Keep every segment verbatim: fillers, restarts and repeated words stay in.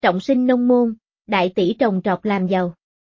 trọng sinh nông môn, đại tỷ trồng trọt làm giàu.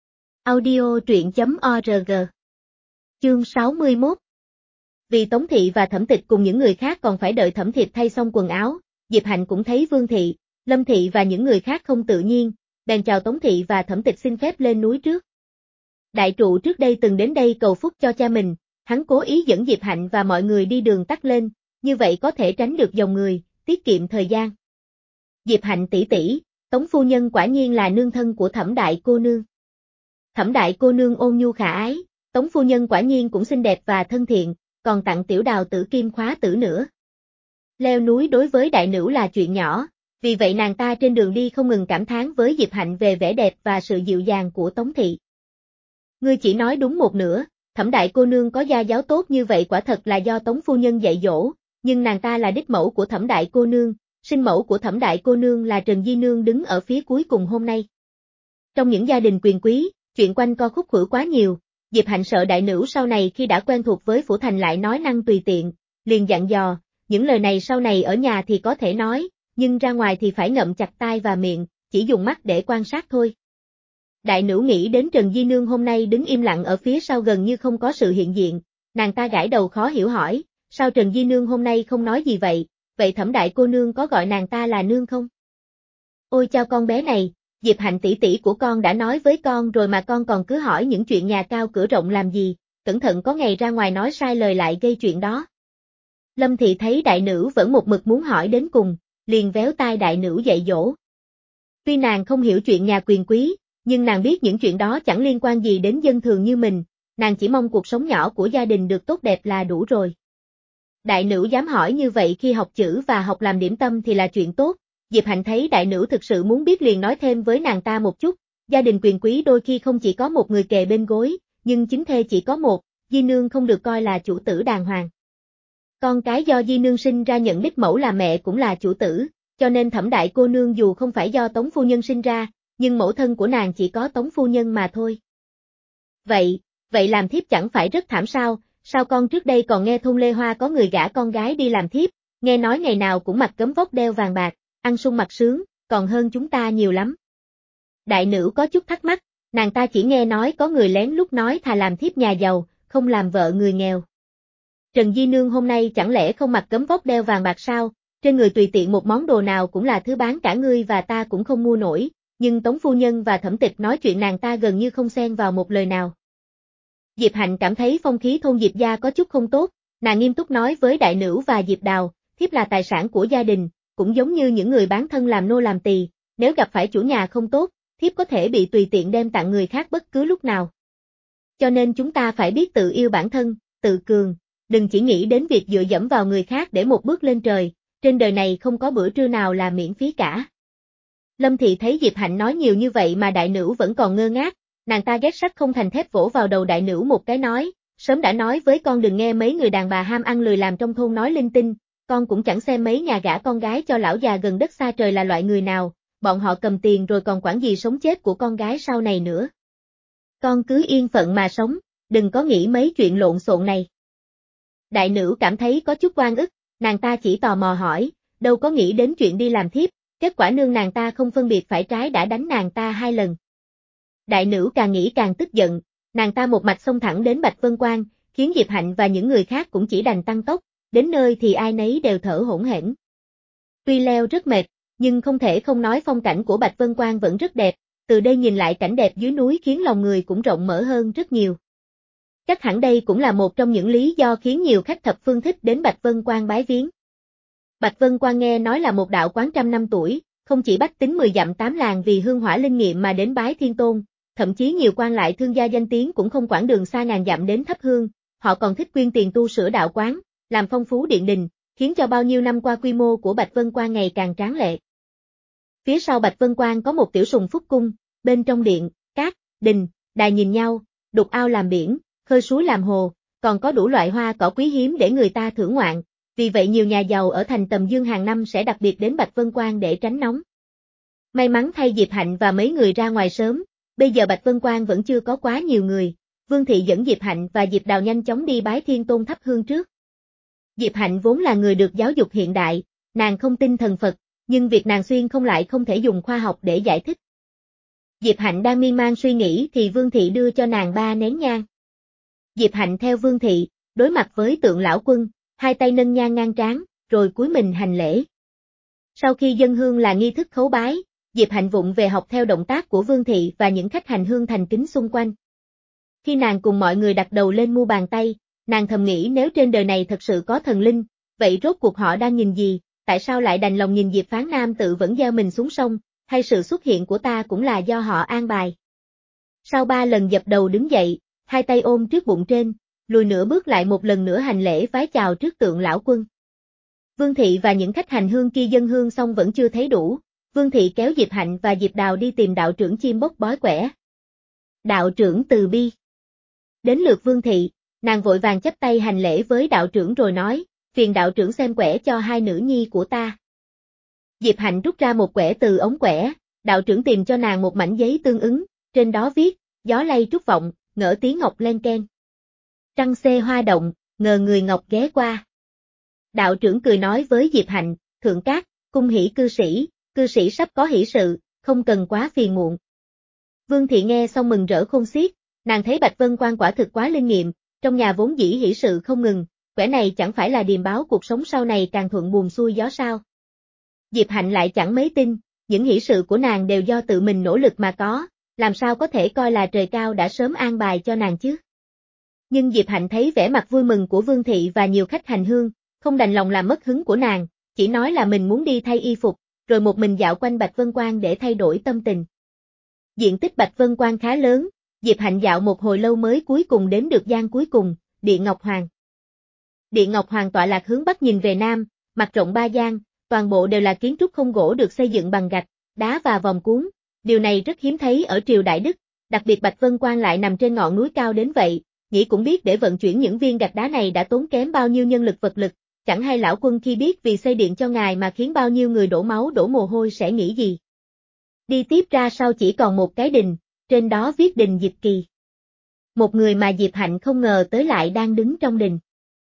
Audio truyện chấm org. Chương sáu mươi mốt. Vì Tống Thị và Thẩm Tịch cùng những người khác còn phải đợi Thẩm Thiệp thay xong quần áo, Diệp Hạnh cũng thấy Vương Thị, Lâm Thị và những người khác không tự nhiên, bèn chào Tống Thị và Thẩm Tịch xin phép lên núi trước. Đại trụ trước đây từng đến đây cầu phúc cho cha mình, hắn cố ý dẫn Diệp Hạnh và mọi người đi đường tắt lên, như vậy có thể tránh được dòng người, tiết kiệm thời gian. Diệp Hạnh tỷ tỷ, Tống phu nhân quả nhiên là nương thân của Thẩm đại cô nương. Thẩm đại cô nương ôn nhu khả ái, Tống phu nhân quả nhiên cũng xinh đẹp và thân thiện, còn tặng tiểu đào tử kim khóa tử nữa. Leo núi đối với đại nữ là chuyện nhỏ, vì vậy nàng ta trên đường đi không ngừng cảm thán với Diệp Hạnh về vẻ đẹp và sự dịu dàng của Tống Thị. Ngươi chỉ nói đúng một nửa, Thẩm đại cô nương có gia giáo tốt như vậy quả thật là do Tống phu nhân dạy dỗ, nhưng nàng ta là đích mẫu của Thẩm đại cô nương, sinh mẫu của Thẩm đại cô nương là Trần Di Nương đứng ở phía cuối cùng hôm nay. Trong những gia đình quyền quý, chuyện quanh co khúc khuỷu quá nhiều, Diệp Hạnh sợ đại nữ sau này khi đã quen thuộc với phủ thành lại nói năng tùy tiện, liền dặn dò, những lời này sau này ở nhà thì có thể nói, nhưng ra ngoài thì phải ngậm chặt tai và miệng, chỉ dùng mắt để quan sát thôi. Đại nữ nghĩ đến Trần Di Nương hôm nay đứng im lặng ở phía sau gần như không có sự hiện diện, nàng ta gãi đầu khó hiểu hỏi, sao Trần Di Nương hôm nay không nói gì vậy, vậy Thẩm đại cô nương có gọi nàng ta là nương không? Ôi chao con bé này, Diệp Hạnh tỷ tỷ của con đã nói với con rồi mà con còn cứ hỏi những chuyện nhà cao cửa rộng làm gì, cẩn thận có ngày ra ngoài nói sai lời lại gây chuyện đó. Lâm Thị thấy đại nữ vẫn một mực muốn hỏi đến cùng, liền véo tai đại nữ dạy dỗ. Tuy nàng không hiểu chuyện nhà quyền quý, nhưng nàng biết những chuyện đó chẳng liên quan gì đến dân thường như mình, nàng chỉ mong cuộc sống nhỏ của gia đình được tốt đẹp là đủ rồi. Đại nữ dám hỏi như vậy khi học chữ và học làm điểm tâm thì là chuyện tốt, Diệp Hạnh thấy đại nữ thực sự muốn biết liền nói thêm với nàng ta một chút, gia đình quyền quý đôi khi không chỉ có một người kề bên gối, nhưng chính thê chỉ có một, Di Nương không được coi là chủ tử đàng hoàng. Con cái do Di Nương sinh ra nhận đích mẫu là mẹ cũng là chủ tử, cho nên Thẩm đại cô nương dù không phải do Tống phu nhân sinh ra, nhưng mẫu thân của nàng chỉ có Tống phu nhân mà thôi. Vậy, vậy làm thiếp chẳng phải rất thảm sao, sao con trước đây còn nghe thôn Lê Hoa có người gả con gái đi làm thiếp, nghe nói ngày nào cũng mặc gấm vóc đeo vàng bạc, ăn sung mặc sướng, còn hơn chúng ta nhiều lắm. Đại nữ có chút thắc mắc, nàng ta chỉ nghe nói có người lén lút nói thà làm thiếp nhà giàu, không làm vợ người nghèo. Trần Di Nương hôm nay chẳng lẽ không mặc gấm vóc đeo vàng bạc sao, trên người tùy tiện một món đồ nào cũng là thứ bán cả ngươi và ta cũng không mua nổi, nhưng Tống phu nhân và Thẩm Tịch nói chuyện nàng ta gần như không xen vào một lời nào. Diệp Hạnh cảm thấy phong khí thôn Diệp gia có chút không tốt, nàng nghiêm túc nói với đại nữ và Diệp Đào, thiếp là tài sản của gia đình, cũng giống như những người bán thân làm nô làm tỳ, nếu gặp phải chủ nhà không tốt, thiếp có thể bị tùy tiện đem tặng người khác bất cứ lúc nào. Cho nên chúng ta phải biết tự yêu bản thân, tự cường, đừng chỉ nghĩ đến việc dựa dẫm vào người khác để một bước lên trời, trên đời này không có bữa trưa nào là miễn phí cả. Lâm Thị thấy Diệp Hạnh nói nhiều như vậy mà đại nữ vẫn còn ngơ ngác, nàng ta ghét sắt không thành thép vỗ vào đầu đại nữ một cái nói, sớm đã nói với con đừng nghe mấy người đàn bà ham ăn lười làm trong thôn nói linh tinh, con cũng chẳng xem mấy nhà gả con gái cho lão già gần đất xa trời là loại người nào, bọn họ cầm tiền rồi còn quản gì sống chết của con gái sau này nữa. Con cứ yên phận mà sống, đừng có nghĩ mấy chuyện lộn xộn này. Đại nữ cảm thấy có chút oan ức, nàng ta chỉ tò mò hỏi, đâu có nghĩ đến chuyện đi làm thiếp, kết quả nương nàng ta không phân biệt phải trái đã đánh nàng ta hai lần. Đại nữ càng nghĩ càng tức giận, nàng ta một mạch xông thẳng đến Bạch Vân Quan, khiến Diệp Hạnh và những người khác cũng chỉ đành tăng tốc, đến nơi thì ai nấy đều thở hổn hển. Tuy leo rất mệt, nhưng không thể không nói phong cảnh của Bạch Vân Quan vẫn rất đẹp, từ đây nhìn lại cảnh đẹp dưới núi khiến lòng người cũng rộng mở hơn rất nhiều. Chắc hẳn đây cũng là một trong những lý do khiến nhiều khách thập phương thích đến Bạch Vân Quan bái viếng. Bạch Vân Quan nghe nói là một đạo quán trăm năm tuổi, không chỉ bách tính mười dặm tám làng vì hương hỏa linh nghiệm mà đến bái thiên tôn, thậm chí nhiều quan lại thương gia danh tiếng cũng không quản đường xa ngàn dặm đến thắp hương, họ còn thích quyên tiền tu sửa đạo quán, làm phong phú điện đình, khiến cho bao nhiêu năm qua quy mô của Bạch Vân Quan ngày càng tráng lệ. Phía sau Bạch Vân Quan có một tiểu sùng phúc cung, bên trong điện, cát, đình, đài nhìn nhau, đục ao làm biển, khơi suối làm hồ, còn có đủ loại hoa cỏ quý hiếm để người ta thưởng ngoạn, vì vậy nhiều nhà giàu ở thành Tầm Dương hàng năm sẽ đặc biệt đến Bạch Vân Quan để tránh nóng. May mắn thay Diệp Hạnh và mấy người ra ngoài sớm, bây giờ Bạch Vân Quan vẫn chưa có quá nhiều người, Vương Thị dẫn Diệp Hạnh và Diệp Đào nhanh chóng đi bái thiên tôn thắp hương trước. Diệp Hạnh vốn là người được giáo dục hiện đại, nàng không tin thần Phật, nhưng việc nàng xuyên không lại không thể dùng khoa học để giải thích. Diệp Hạnh đang miên man suy nghĩ thì Vương Thị đưa cho nàng ba nén nhang. Diệp Hạnh theo Vương Thị, đối mặt với Tượng Lão Quân, hai tay nâng nhang ngang trán, rồi cúi mình hành lễ. Sau khi dâng hương là nghi thức khấu bái, Diệp Hạnh vụng về học theo động tác của Vương Thị và những khách hành hương thành kính xung quanh. Khi nàng cùng mọi người đặt đầu lên mu bàn tay, nàng thầm nghĩ nếu trên đời này thật sự có thần linh, vậy rốt cuộc họ đang nhìn gì, tại sao lại đành lòng nhìn Diệp Phán Nam tự vẫn gieo mình xuống sông, hay sự xuất hiện của ta cũng là do họ an bài. Sau ba lần dập đầu đứng dậy, hai tay ôm trước bụng trên, lùi nửa bước lại một lần nữa hành lễ vái chào trước Tượng Lão Quân. Vương Thị và những khách hành hương kia dâng hương xong vẫn chưa thấy đủ, Vương Thị kéo Diệp Hạnh và Diệp Đào đi tìm đạo trưởng chim bốc bói quẻ. Đạo trưởng từ bi. Đến lượt Vương Thị, nàng vội vàng chắp tay hành lễ với đạo trưởng rồi nói, phiền đạo trưởng xem quẻ cho hai nữ nhi của ta. Diệp Hạnh rút ra một quẻ từ ống quẻ, đạo trưởng tìm cho nàng một mảnh giấy tương ứng, trên đó viết, gió lay trúc vọng, ngỡ tiếng ngọc len keng. Trăng xê hoa động, ngờ người ngọc ghé qua. Đạo trưởng cười nói với Diệp Hạnh, thượng cát, cung hỷ cư sĩ, cư sĩ sắp có hỷ sự, không cần quá phiền muộn. Vương Thị nghe xong mừng rỡ khôn xiết, nàng thấy Bạch Vân Quan quả thực quá linh nghiệm, trong nhà vốn dĩ hỷ sự không ngừng, quẻ này chẳng phải là điềm báo cuộc sống sau này càng thuận buồm xuôi gió sao. Diệp Hạnh lại chẳng mấy tin, những hỷ sự của nàng đều do tự mình nỗ lực mà có, làm sao có thể coi là trời cao đã sớm an bài cho nàng chứ. Nhưng Diệp Hạnh thấy vẻ mặt vui mừng của Vương Thị và nhiều khách hành hương, không đành lòng làm mất hứng của nàng, chỉ nói là mình muốn đi thay y phục, rồi một mình dạo quanh Bạch Vân Quan để thay đổi tâm tình. Diện tích Bạch Vân Quan khá lớn, Diệp Hạnh dạo một hồi lâu mới cuối cùng đến được gian cuối cùng, Điện Ngọc Hoàng. Điện Ngọc Hoàng tọa lạc hướng bắc nhìn về nam, mặt rộng ba gian, toàn bộ đều là kiến trúc không gỗ được xây dựng bằng gạch, đá và vòng cuốn, điều này rất hiếm thấy ở triều Đại Đức, đặc biệt Bạch Vân Quan lại nằm trên ngọn núi cao đến vậy, nghĩ cũng biết để vận chuyển những viên gạch đá này đã tốn kém bao nhiêu nhân lực vật lực, chẳng hay lão quân khi biết vì xây điện cho ngài mà khiến bao nhiêu người đổ máu đổ mồ hôi sẽ nghĩ gì. Đi tiếp ra sau chỉ còn một cái đình, trên đó viết đình Dịch Kỳ. Một người mà Diệp Hạnh không ngờ tới lại đang đứng trong đình.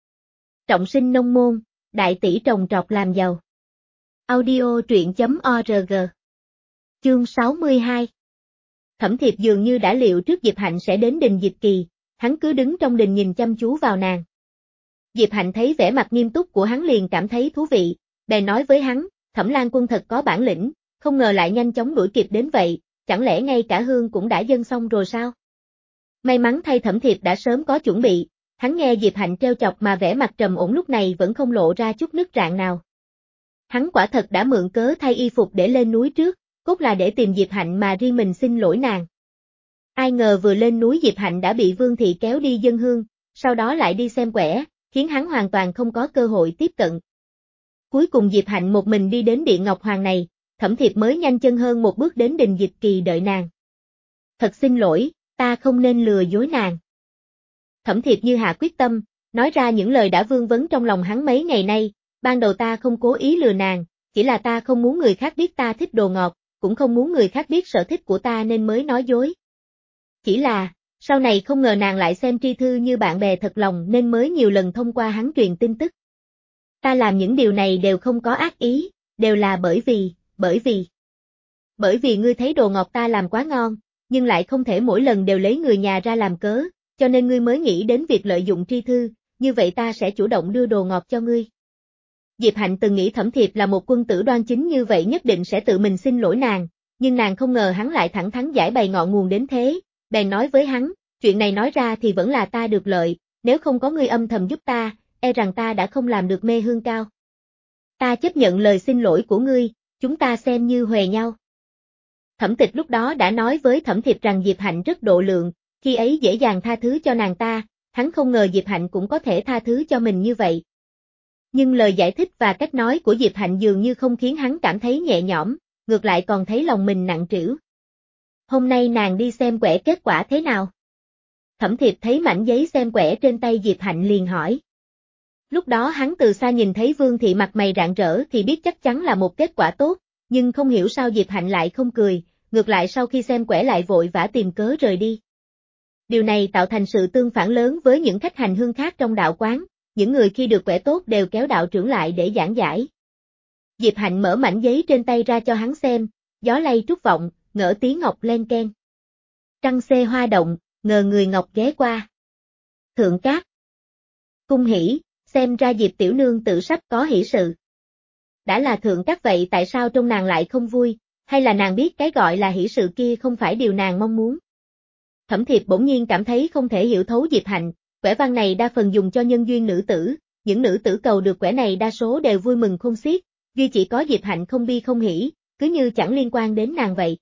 Trọng sinh nông môn, đại tỷ trồng trọt làm giàu. Audio truyện chấm org. Chương sáu mươi hai. Thẩm Thiệp dường như đã liệu trước Diệp Hạnh sẽ đến đình Dịch Kỳ, hắn cứ đứng trong đình nhìn chăm chú vào nàng. Diệp Hạnh thấy vẻ mặt nghiêm túc của hắn liền cảm thấy thú vị, bèn nói với hắn, Thẩm Lan Quân thật có bản lĩnh, không ngờ lại nhanh chóng đuổi kịp đến vậy, chẳng lẽ ngay cả hương cũng đã dâng xong rồi sao? May mắn thay Thẩm Thiệp đã sớm có chuẩn bị, hắn nghe Diệp Hạnh trêu chọc mà vẻ mặt trầm ổn lúc này vẫn không lộ ra chút nứt rạn nào. Hắn quả thật đã mượn cớ thay y phục để lên núi trước, cốt là để tìm Diệp Hạnh mà riêng mình xin lỗi nàng. Ai ngờ vừa lên núi Diệp Hạnh đã bị Vương Thị kéo đi dâng hương, sau đó lại đi xem quẻ, khiến hắn hoàn toàn không có cơ hội tiếp cận. Cuối cùng Diệp Hạnh một mình đi đến Điện Ngọc Hoàng này, Thẩm Thiệp mới nhanh chân hơn một bước đến đình Dịch Kỳ đợi nàng. Thật xin lỗi, ta không nên lừa dối nàng. Thẩm Thiệp như hạ quyết tâm, nói ra những lời đã vương vấn trong lòng hắn mấy ngày nay, ban đầu ta không cố ý lừa nàng, chỉ là ta không muốn người khác biết ta thích đồ ngọt, cũng không muốn người khác biết sở thích của ta nên mới nói dối. Chỉ là, sau này không ngờ nàng lại xem tri thư như bạn bè thật lòng nên mới nhiều lần thông qua hắn truyền tin tức. Ta làm những điều này đều không có ác ý, đều là bởi vì, bởi vì. Bởi vì ngươi thấy đồ ngọt ta làm quá ngon, nhưng lại không thể mỗi lần đều lấy người nhà ra làm cớ, cho nên ngươi mới nghĩ đến việc lợi dụng tri thư, như vậy ta sẽ chủ động đưa đồ ngọt cho ngươi. Diệp Hạnh từng nghĩ Thẩm Thiệp là một quân tử đoan chính như vậy nhất định sẽ tự mình xin lỗi nàng, nhưng nàng không ngờ hắn lại thẳng thắn giải bày ngọn nguồn đến thế, bèn nói với hắn, chuyện này nói ra thì vẫn là ta được lợi, nếu không có ngươi âm thầm giúp ta, e rằng ta đã không làm được mê hương cao. Ta chấp nhận lời xin lỗi của ngươi, chúng ta xem như huề nhau. Thẩm Tịch lúc đó đã nói với Thẩm Thiệp rằng Diệp Hạnh rất độ lượng, khi ấy dễ dàng tha thứ cho nàng ta, hắn không ngờ Diệp Hạnh cũng có thể tha thứ cho mình như vậy. Nhưng lời giải thích và cách nói của Diệp Hạnh dường như không khiến hắn cảm thấy nhẹ nhõm, ngược lại còn thấy lòng mình nặng trĩu. Hôm nay nàng đi xem quẻ kết quả thế nào? Thẩm Thiệp thấy mảnh giấy xem quẻ trên tay Diệp Hạnh liền hỏi. Lúc đó hắn từ xa nhìn thấy Vương Thị mặt mày rạng rỡ thì biết chắc chắn là một kết quả tốt, nhưng không hiểu sao Diệp Hạnh lại không cười, ngược lại sau khi xem quẻ lại vội vã tìm cớ rời đi. Điều này tạo thành sự tương phản lớn với những khách hành hương khác trong đạo quán, những người khi được quẻ tốt đều kéo đạo trưởng lại để giảng giải. Diệp Hạnh mở mảnh giấy trên tay ra cho hắn xem, gió lay trúc vọng, ngỡ tiếng ngọc len ken. Trăng xê hoa động, ngờ người ngọc ghé qua. Thượng cát. Cung hỉ, xem ra Diệp tiểu nương tử sắp có hỷ sự. Đã là thượng cát vậy tại sao trong nàng lại không vui, hay là nàng biết cái gọi là hỷ sự kia không phải điều nàng mong muốn. Thẩm Thiệp bỗng nhiên cảm thấy không thể hiểu thấu Diệp Hạnh, quẻ văn này đa phần dùng cho nhân duyên nữ tử, những nữ tử cầu được quẻ này đa số đều vui mừng khôn xiết, duy chỉ có Diệp Hạnh không bi không hỉ, cứ như chẳng liên quan đến nàng vậy.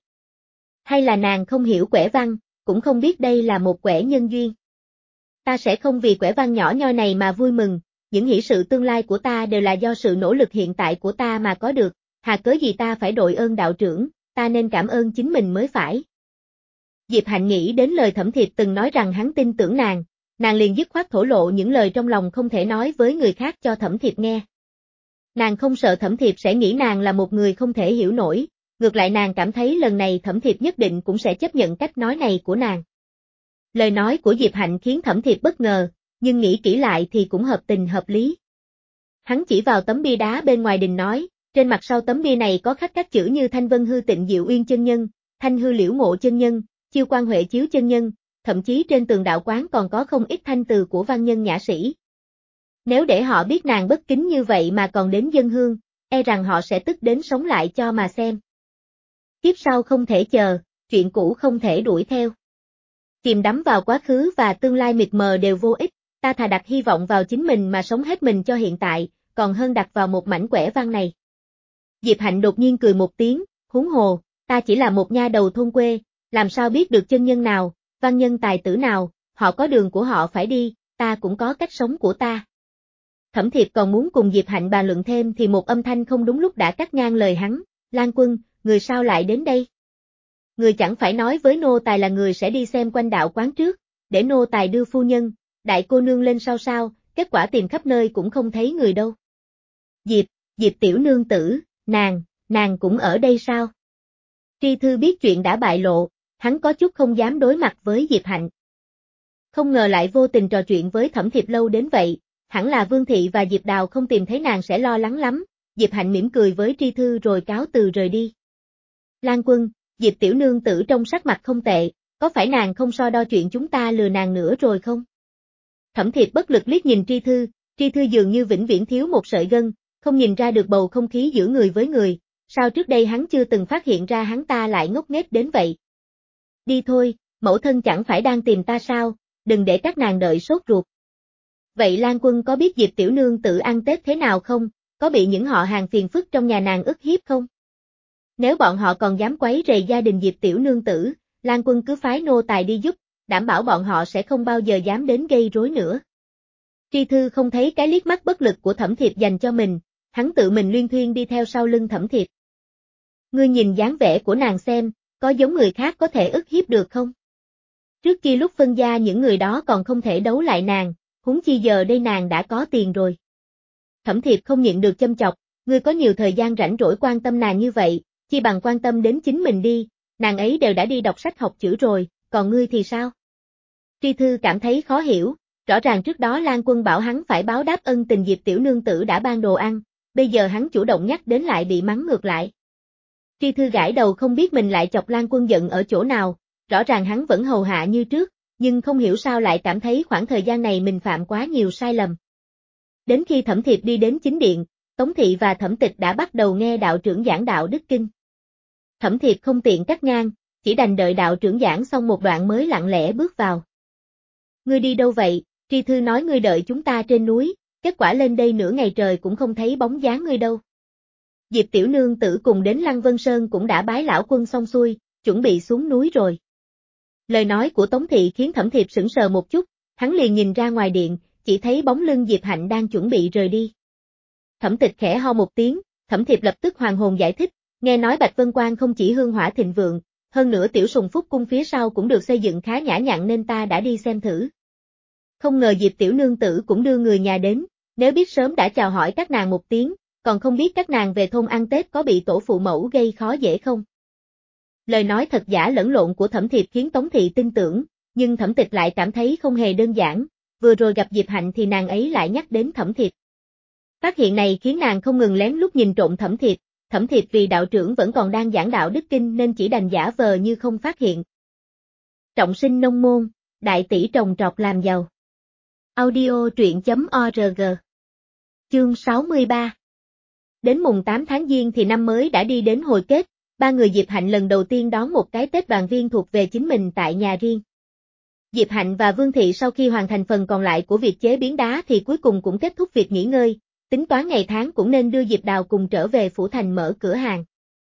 Hay là nàng không hiểu quẻ văn, cũng không biết đây là một quẻ nhân duyên. Ta sẽ không vì quẻ văn nhỏ nhoi này mà vui mừng, những hỷ sự tương lai của ta đều là do sự nỗ lực hiện tại của ta mà có được, hà cớ gì ta phải đội ơn đạo trưởng, ta nên cảm ơn chính mình mới phải. Diệp Hạnh nghĩ đến lời Thẩm Thiệp từng nói rằng hắn tin tưởng nàng, nàng liền dứt khoát thổ lộ những lời trong lòng không thể nói với người khác cho Thẩm Thiệp nghe. Nàng không sợ Thẩm Thiệp sẽ nghĩ nàng là một người không thể hiểu nổi, ngược lại nàng cảm thấy lần này Thẩm Thiệp nhất định cũng sẽ chấp nhận cách nói này của nàng. Lời nói của Diệp Hạnh khiến Thẩm Thiệp bất ngờ, nhưng nghĩ kỹ lại thì cũng hợp tình hợp lý. Hắn chỉ vào tấm bia đá bên ngoài đình nói, trên mặt sau tấm bia này có khắc các chữ như Thanh Vân Hư Tịnh Diệu Uyên chân nhân, Thanh Hư Liễu Ngộ chân nhân, Chiêu Quan Huệ Chiếu chân nhân, thậm chí trên tường đạo quán còn có không ít thanh từ của văn nhân nhã sĩ. Nếu để họ biết nàng bất kính như vậy mà còn đến dâng hương, e rằng họ sẽ tức đến sống lại cho mà xem. Kiếp sau không thể chờ, chuyện cũ không thể đuổi theo. Chìm đắm vào quá khứ và tương lai mịt mờ đều vô ích, ta thà đặt hy vọng vào chính mình mà sống hết mình cho hiện tại, còn hơn đặt vào một mảnh quẻ văn này. Diệp Hạnh đột nhiên cười một tiếng, huống hồ, ta chỉ là một nha đầu thôn quê, làm sao biết được chân nhân nào, văn nhân tài tử nào, họ có đường của họ phải đi, ta cũng có cách sống của ta. Thẩm Thiệp còn muốn cùng Diệp Hạnh bàn luận thêm thì một âm thanh không đúng lúc đã cắt ngang lời hắn, Lan Quân, người sao lại đến đây? Người chẳng phải nói với nô tài là người sẽ đi xem quanh đạo quán trước, để nô tài đưa phu nhân, đại cô nương lên sao sao, kết quả tìm khắp nơi cũng không thấy người đâu. Diệp, Diệp tiểu nương tử, nàng, nàng cũng ở đây sao? Tri Thư biết chuyện đã bại lộ, hắn có chút không dám đối mặt với Diệp Hạnh. Không ngờ lại vô tình trò chuyện với Thẩm Thiệp lâu đến vậy, hẳn là Vương Thị và Diệp Đào không tìm thấy nàng sẽ lo lắng lắm, Diệp Hạnh mỉm cười với Tri Thư rồi cáo từ rời đi. Lan Quân, Diệp tiểu nương tử trong sắc mặt không tệ, có phải nàng không so đo chuyện chúng ta lừa nàng nữa rồi không? Thẩm Thiệp bất lực liếc nhìn Tri Thư, Tri Thư dường như vĩnh viễn thiếu một sợi gân, không nhìn ra được bầu không khí giữa người với người, sao trước đây hắn chưa từng phát hiện ra hắn ta lại ngốc nghếch đến vậy. Đi thôi, mẫu thân chẳng phải đang tìm ta sao, đừng để các nàng đợi sốt ruột. Vậy Lan Quân có biết Diệp tiểu nương tự ăn Tết thế nào không, có bị những họ hàng phiền phức trong nhà nàng ức hiếp không? Nếu bọn họ còn dám quấy rầy gia đình Diệp tiểu nương tử, Lan Quân cứ phái nô tài đi giúp, đảm bảo bọn họ sẽ không bao giờ dám đến gây rối nữa. Tri Thư không thấy cái liếc mắt bất lực của Thẩm Thiệp dành cho mình, hắn tự mình luyên thuyên đi theo sau lưng Thẩm Thiệp. Ngươi nhìn dáng vẻ của nàng xem, có giống người khác có thể ức hiếp được không? Trước kia lúc phân gia những người đó còn không thể đấu lại nàng, huống chi giờ đây nàng đã có tiền rồi. Thẩm Thiệp không nhịn được châm chọc, ngươi có nhiều thời gian rảnh rỗi quan tâm nàng như vậy, chi bằng quan tâm đến chính mình đi, nàng ấy đều đã đi đọc sách học chữ rồi, còn ngươi thì sao? Tri Thư cảm thấy khó hiểu, rõ ràng trước đó Lan Quân bảo hắn phải báo đáp ân tình Diệp tiểu nương tử đã ban đồ ăn, bây giờ hắn chủ động nhắc đến lại bị mắng ngược lại. Tri Thư gãi đầu không biết mình lại chọc Lan Quân giận ở chỗ nào, rõ ràng hắn vẫn hầu hạ như trước, nhưng không hiểu sao lại cảm thấy khoảng thời gian này mình phạm quá nhiều sai lầm. Đến khi Thẩm Thiệp đi đến chính điện, Tống Thị và Thẩm Tịch đã bắt đầu nghe đạo trưởng giảng đạo Đức Kinh. Thẩm Thiệp không tiện cắt ngang, chỉ đành đợi đạo trưởng giảng xong một đoạn mới lặng lẽ bước vào. Ngươi đi đâu vậy? Tri Thư nói ngươi đợi chúng ta trên núi, kết quả lên đây nửa ngày trời cũng không thấy bóng dáng ngươi đâu. Diệp tiểu nương tử cùng đến Lăng Vân Sơn cũng đã bái lão quân xong xuôi, chuẩn bị xuống núi rồi. Lời nói của Tống Thị khiến Thẩm Thiệp sững sờ một chút, hắn liền nhìn ra ngoài điện, chỉ thấy bóng lưng Diệp Hạnh đang chuẩn bị rời đi. Thẩm Tịch khẽ ho một tiếng, Thẩm Thiệp lập tức hoàn hồn giải thích, nghe nói Bạch Vân Quan không chỉ hương hỏa thịnh vượng, hơn nữa Tiểu Sùng Phúc cung phía sau cũng được xây dựng khá nhã nhặn nên ta đã đi xem thử. Không ngờ Diệp tiểu nương tử cũng đưa người nhà đến, nếu biết sớm đã chào hỏi các nàng một tiếng, còn không biết các nàng về thôn ăn Tết có bị tổ phụ mẫu gây khó dễ không. Lời nói thật giả lẫn lộn của Thẩm Thiệp khiến Tống Thị tin tưởng, nhưng Thẩm Tịch lại cảm thấy không hề đơn giản, vừa rồi gặp Diệp Hạnh thì nàng ấy lại nhắc đến Thẩm Thiệp. Phát hiện này khiến nàng không ngừng lén lút nhìn trộm Thẩm Thiệt, Thẩm Thiệt vì đạo trưởng vẫn còn đang giảng đạo đức kinh nên chỉ đành giả vờ như không phát hiện. Trọng sinh nông môn, đại tỷ trồng trọt làm giàu. Audio truyện chấm org. Chương sáu mươi ba. Đến mùng tám tháng Giêng thì năm mới đã đi đến hồi kết, ba người Diệp Hạnh lần đầu tiên đón một cái Tết đoàn viên thuộc về chính mình tại nhà riêng. Diệp Hạnh và Vương Thị sau khi hoàn thành phần còn lại của việc chế biến đá thì cuối cùng cũng kết thúc việc nghỉ ngơi, tính toán ngày tháng cũng nên đưa Diệp Đào cùng trở về Phủ Thành mở cửa hàng.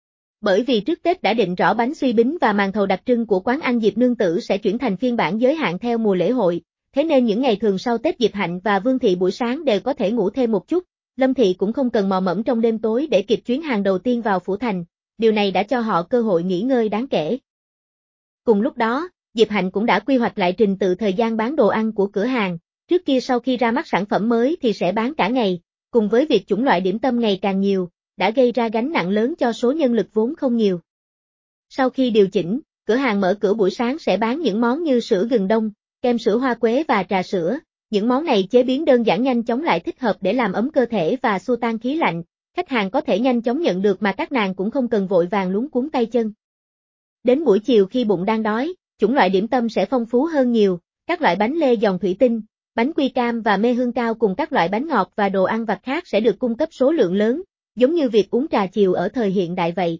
Bởi vì trước Tết đã định rõ bánh suy bính và màn thầu đặc trưng của quán ăn Diệp Nương Tử sẽ chuyển thành phiên bản giới hạn theo mùa lễ hội, thế nên những ngày thường sau Tết Diệp Hạnh và Vương Thị buổi sáng đều có thể ngủ thêm một chút, Lâm Thị cũng không cần mò mẫm trong đêm tối để kịp chuyến hàng đầu tiên vào Phủ Thành, điều này đã cho họ cơ hội nghỉ ngơi đáng kể. Cùng lúc đó, Diệp Hạnh cũng đã quy hoạch lại trình tự thời gian bán đồ ăn của cửa hàng, trước kia sau khi ra mắt sản phẩm mới thì sẽ bán cả ngày, cùng với việc chủng loại điểm tâm ngày càng nhiều, đã gây ra gánh nặng lớn cho số nhân lực vốn không nhiều. Sau khi điều chỉnh, cửa hàng mở cửa buổi sáng sẽ bán những món như sữa gừng đông, kem sữa hoa quế và trà sữa, những món này chế biến đơn giản nhanh chóng lại thích hợp để làm ấm cơ thể và xua tan khí lạnh, khách hàng có thể nhanh chóng nhận được mà các nàng cũng không cần vội vàng luống cuống tay chân. Đến buổi chiều khi bụng đang đói, chủng loại điểm tâm sẽ phong phú hơn nhiều, các loại bánh lê giòn thủy tinh, bánh quy cam và mê hương cao cùng các loại bánh ngọt và đồ ăn vặt khác sẽ được cung cấp số lượng lớn, giống như việc uống trà chiều ở thời hiện đại vậy.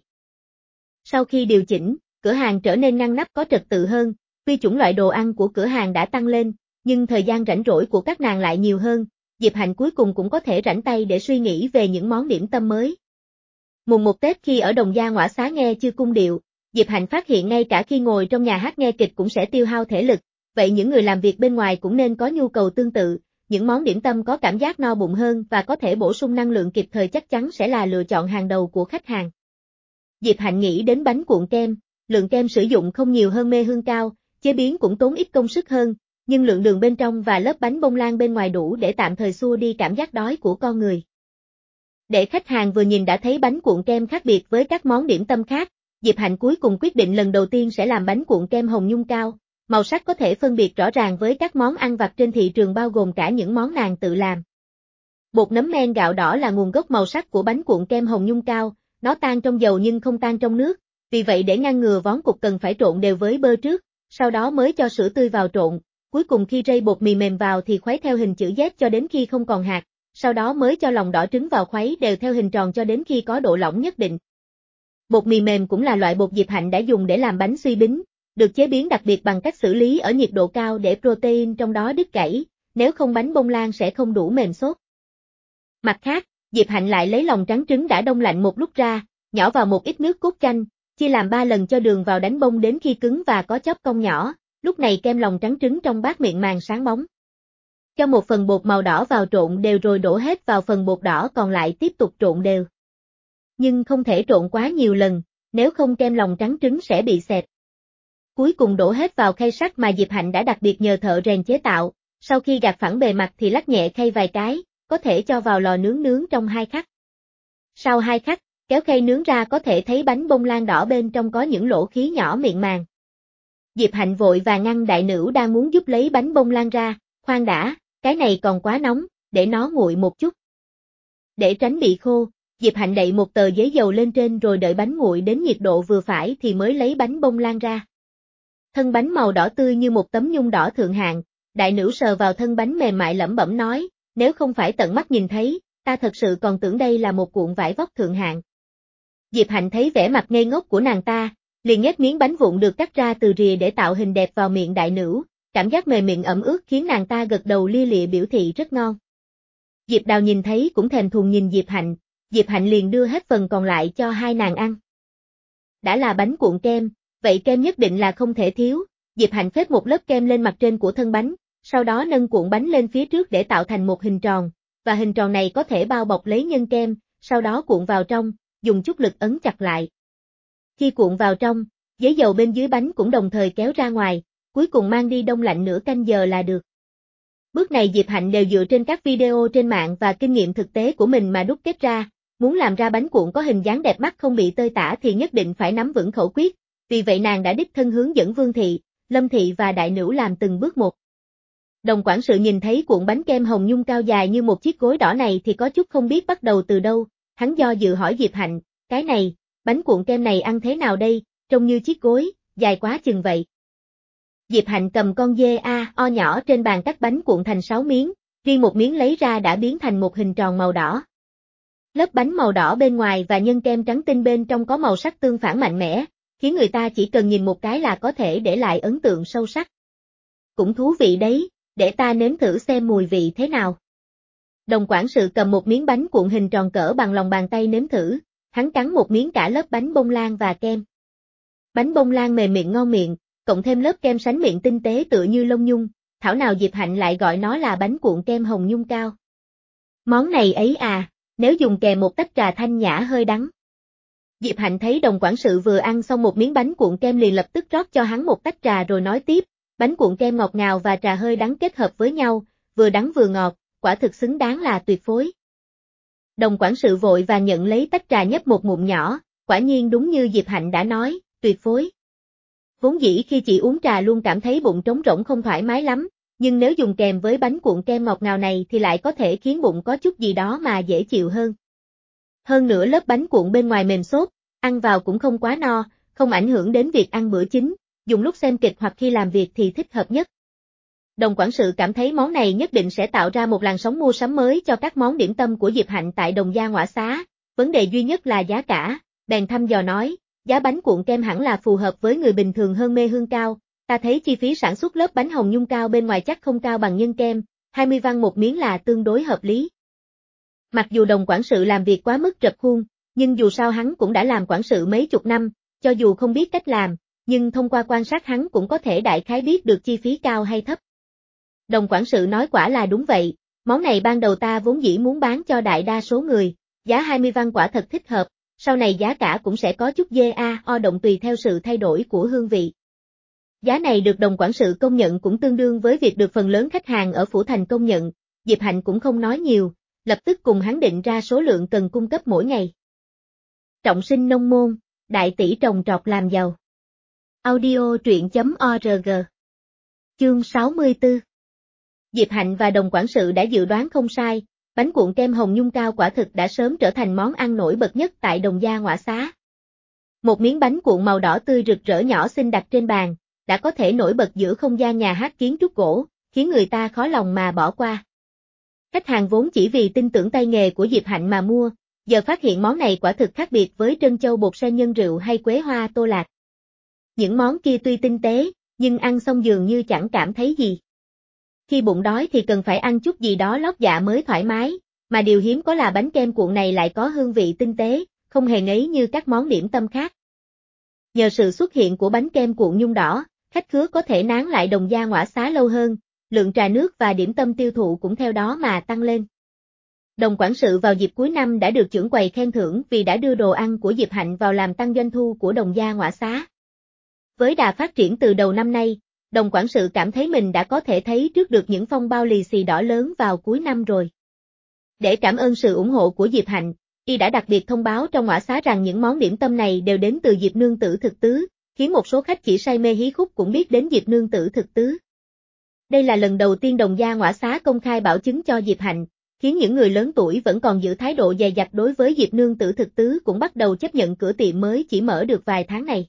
Sau khi điều chỉnh, cửa hàng trở nên ngăn nắp có trật tự hơn, tuy chủng loại đồ ăn của cửa hàng đã tăng lên, nhưng thời gian rảnh rỗi của các nàng lại nhiều hơn, Diệp Hạnh cuối cùng cũng có thể rảnh tay để suy nghĩ về những món điểm tâm mới. Mùng một Tết khi ở Đồng Gia Ngõa Xá nghe chưa cung điệu, Diệp Hạnh phát hiện ngay cả khi ngồi trong nhà hát nghe kịch cũng sẽ tiêu hao thể lực, vậy những người làm việc bên ngoài cũng nên có nhu cầu tương tự, những món điểm tâm có cảm giác no bụng hơn và có thể bổ sung năng lượng kịp thời chắc chắn sẽ là lựa chọn hàng đầu của khách hàng. Diệp Hạnh nghĩ đến bánh cuộn kem, lượng kem sử dụng không nhiều hơn mê hương cao, chế biến cũng tốn ít công sức hơn, nhưng lượng đường bên trong và lớp bánh bông lan bên ngoài đủ để tạm thời xua đi cảm giác đói của con người. Để khách hàng vừa nhìn đã thấy bánh cuộn kem khác biệt với các món điểm tâm khác, Diệp Hạnh cuối cùng quyết định lần đầu tiên sẽ làm bánh cuộn kem hồng nhung cao, màu sắc có thể phân biệt rõ ràng với các món ăn vặt trên thị trường bao gồm cả những món nàng tự làm. Bột nấm men gạo đỏ là nguồn gốc màu sắc của bánh cuộn kem hồng nhung cao, nó tan trong dầu nhưng không tan trong nước, vì vậy để ngăn ngừa vón cục cần phải trộn đều với bơ trước, sau đó mới cho sữa tươi vào trộn, cuối cùng khi rây bột mì mềm vào thì khuấy theo hình chữ Z cho đến khi không còn hạt, sau đó mới cho lòng đỏ trứng vào khuấy đều theo hình tròn cho đến khi có độ lỏng nhất định. Bột mì mềm cũng là loại bột Diệp Hạnh đã dùng để làm bánh suy bính, được chế biến đặc biệt bằng cách xử lý ở nhiệt độ cao để protein trong đó đứt gãy, nếu không bánh bông lan sẽ không đủ mềm xốp. Mặt khác, Diệp Hạnh lại lấy lòng trắng trứng đã đông lạnh một lúc ra, nhỏ vào một ít nước cốt chanh, chia làm ba lần cho đường vào đánh bông đến khi cứng và có chóp cong nhỏ, lúc này kem lòng trắng trứng trong bát miệng màng sáng bóng. Cho một phần bột màu đỏ vào trộn đều rồi đổ hết vào phần bột đỏ còn lại tiếp tục trộn đều. Nhưng không thể trộn quá nhiều lần, nếu không kem lòng trắng trứng sẽ bị xẹp. Cuối cùng đổ hết vào khay sắt mà Diệp Hạnh đã đặc biệt nhờ thợ rèn chế tạo, sau khi gạt phẳng bề mặt thì lắc nhẹ khay vài cái, có thể cho vào lò nướng nướng trong hai khắc. Sau hai khắc, kéo khay nướng ra có thể thấy bánh bông lan đỏ bên trong có những lỗ khí nhỏ miệng màng. Diệp Hạnh vội và ngăn đại nữ đang muốn giúp lấy bánh bông lan ra, khoan đã, cái này còn quá nóng, để nó nguội một chút. Để tránh bị khô, Diệp Hạnh đậy một tờ giấy dầu lên trên rồi đợi bánh nguội đến nhiệt độ vừa phải thì mới lấy bánh bông lan ra. Thân bánh màu đỏ tươi như một tấm nhung đỏ thượng hạng, đại nữ sờ vào thân bánh mềm mại lẩm bẩm nói, nếu không phải tận mắt nhìn thấy, ta thật sự còn tưởng đây là một cuộn vải vóc thượng hạng. Diệp Hạnh thấy vẻ mặt ngây ngốc của nàng ta, liền nhét miếng bánh vụn được cắt ra từ rìa để tạo hình đẹp vào miệng đại nữ, cảm giác mềm miệng ẩm ướt khiến nàng ta gật đầu lia lịa biểu thị rất ngon. Diệp Đào nhìn thấy cũng thèm thuồng nhìn Diệp Hạnh, Diệp Hạnh liền đưa hết phần còn lại cho hai nàng ăn. Đã là bánh cuộn kem, vậy kem nhất định là không thể thiếu, Diệp Hạnh phết một lớp kem lên mặt trên của thân bánh, sau đó nâng cuộn bánh lên phía trước để tạo thành một hình tròn, và hình tròn này có thể bao bọc lấy nhân kem, sau đó cuộn vào trong, dùng chút lực ấn chặt lại. Khi cuộn vào trong, giấy dầu bên dưới bánh cũng đồng thời kéo ra ngoài, cuối cùng mang đi đông lạnh nửa canh giờ là được. Bước này Diệp Hạnh đều dựa trên các video trên mạng và kinh nghiệm thực tế của mình mà đúc kết ra, muốn làm ra bánh cuộn có hình dáng đẹp mắt không bị tơi tả thì nhất định phải nắm vững khẩu quyết, vì vậy nàng đã đích thân hướng dẫn Vương Thị, Lâm Thị và đại nữ làm từng bước một. Đồng quản sự nhìn thấy cuộn bánh kem hồng nhung cao dài như một chiếc gối đỏ này thì có chút không biết bắt đầu từ đâu, hắn do dự hỏi Diệp Hạnh, cái này, bánh cuộn kem này ăn thế nào đây, trông như chiếc gối, dài quá chừng vậy. Diệp Hạnh cầm con dê a o nhỏ trên bàn cắt bánh cuộn thành sáu miếng, riêng một miếng lấy ra đã biến thành một hình tròn màu đỏ. Lớp bánh màu đỏ bên ngoài và nhân kem trắng tinh bên trong có màu sắc tương phản mạnh mẽ, khiến người ta chỉ cần nhìn một cái là có thể để lại ấn tượng sâu sắc. Cũng thú vị đấy, để ta nếm thử xem mùi vị thế nào. Đồng quản sự cầm một miếng bánh cuộn hình tròn cỡ bằng lòng bàn tay nếm thử, hắn cắn một miếng cả lớp bánh bông lan và kem. Bánh bông lan mềm miệng ngon miệng, cộng thêm lớp kem sánh miệng tinh tế tựa như lông nhung, thảo nào Diệp Hạnh lại gọi nó là bánh cuộn kem hồng nhung cao. Món này ấy à, nếu dùng kèm một tách trà thanh nhã hơi đắng. Diệp Hạnh thấy đồng quản sự vừa ăn xong một miếng bánh cuộn kem liền lập tức rót cho hắn một tách trà rồi nói tiếp, bánh cuộn kem ngọt ngào và trà hơi đắng kết hợp với nhau, vừa đắng vừa ngọt, quả thực xứng đáng là tuyệt phối. Đồng quản sự vội và nhận lấy tách trà nhấp một ngụm nhỏ, quả nhiên đúng như Diệp Hạnh đã nói, tuyệt phối. Vốn dĩ khi chị uống trà luôn cảm thấy bụng trống rỗng không thoải mái lắm, nhưng nếu dùng kèm với bánh cuộn kem ngọt ngào này thì lại có thể khiến bụng có chút gì đó mà dễ chịu hơn. Hơn nữa lớp bánh cuộn bên ngoài mềm xốp, ăn vào cũng không quá no, không ảnh hưởng đến việc ăn bữa chính, dùng lúc xem kịch hoặc khi làm việc thì thích hợp nhất. Đồng quản sự cảm thấy món này nhất định sẽ tạo ra một làn sóng mua sắm mới cho các món điểm tâm của Diệp Hạnh tại Đồng Gia Ngõa Xá, vấn đề duy nhất là giá cả, bèn thăm dò nói, giá bánh cuộn kem hẳn là phù hợp với người bình thường hơn mê hương cao, ta thấy chi phí sản xuất lớp bánh hồng nhung cao bên ngoài chắc không cao bằng nhân kem, hai mươi văn một miếng là tương đối hợp lý. Mặc dù đồng quản sự làm việc quá mức rập khuôn, nhưng dù sao hắn cũng đã làm quản sự mấy chục năm, cho dù không biết cách làm, nhưng thông qua quan sát hắn cũng có thể đại khái biết được chi phí cao hay thấp. Đồng quản sự nói quả là đúng vậy, món này ban đầu ta vốn dĩ muốn bán cho đại đa số người, giá hai mươi văn quả thật thích hợp, sau này giá cả cũng sẽ có chút dê a o động tùy theo sự thay đổi của hương vị. Giá này được đồng quản sự công nhận cũng tương đương với việc được phần lớn khách hàng ở Phủ Thành công nhận, Diệp Hạnh cũng không nói nhiều, lập tức cùng hắn định ra số lượng cần cung cấp mỗi ngày. Trọng sinh nông môn, đại tỷ trồng trọt làm giàu. Audio truyện chấm org. Chương sáu mươi tư. Diệp Hạnh và đồng quản sự đã dự đoán không sai, bánh cuộn kem hồng nhung cao quả thực đã sớm trở thành món ăn nổi bật nhất tại Đồng Gia Ngõa Xá. Một miếng bánh cuộn màu đỏ tươi rực rỡ nhỏ xinh đặt trên bàn, đã có thể nổi bật giữa không gian nhà hát kiến trúc gỗ, khiến người ta khó lòng mà bỏ qua. Khách hàng vốn chỉ vì tin tưởng tay nghề của Diệp Hạnh mà mua, giờ phát hiện món này quả thực khác biệt với trân châu bột sen nhân rượu hay quế hoa tô lạc. Những món kia tuy tinh tế, nhưng ăn xong dường như chẳng cảm thấy gì. Khi bụng đói thì cần phải ăn chút gì đó lót dạ mới thoải mái, mà điều hiếm có là bánh kem cuộn này lại có hương vị tinh tế, không hề ngấy như các món điểm tâm khác. Nhờ sự xuất hiện của bánh kem cuộn nhung đỏ, khách khứa có thể nán lại Đồng Gia Ngõa Xá lâu hơn, lượng trà nước và điểm tâm tiêu thụ cũng theo đó mà tăng lên. Đồng quản sự vào dịp cuối năm đã được trưởng quầy khen thưởng vì đã đưa đồ ăn của Diệp Hạnh vào làm tăng doanh thu của Đồng Gia Ngõa Xá. Với đà phát triển từ đầu năm nay, đồng quản sự cảm thấy mình đã có thể thấy trước được những phong bao lì xì đỏ lớn vào cuối năm rồi. Để cảm ơn sự ủng hộ của Diệp Hạnh, y đã đặc biệt thông báo trong Ngõa Xá rằng những món điểm tâm này đều đến từ Diệp Nương Tử Thực Tứ, khiến một số khách chỉ say mê hí khúc cũng biết đến Diệp Nương Tử Thực Tứ. Đây là lần đầu tiên Đồng Gia Ngõa Xá công khai bảo chứng cho Diệp Hạnh, khiến những người lớn tuổi vẫn còn giữ thái độ dè dặt đối với Diệp Nương Tử Thực Tứ cũng bắt đầu chấp nhận cửa tiệm mới chỉ mở được vài tháng này.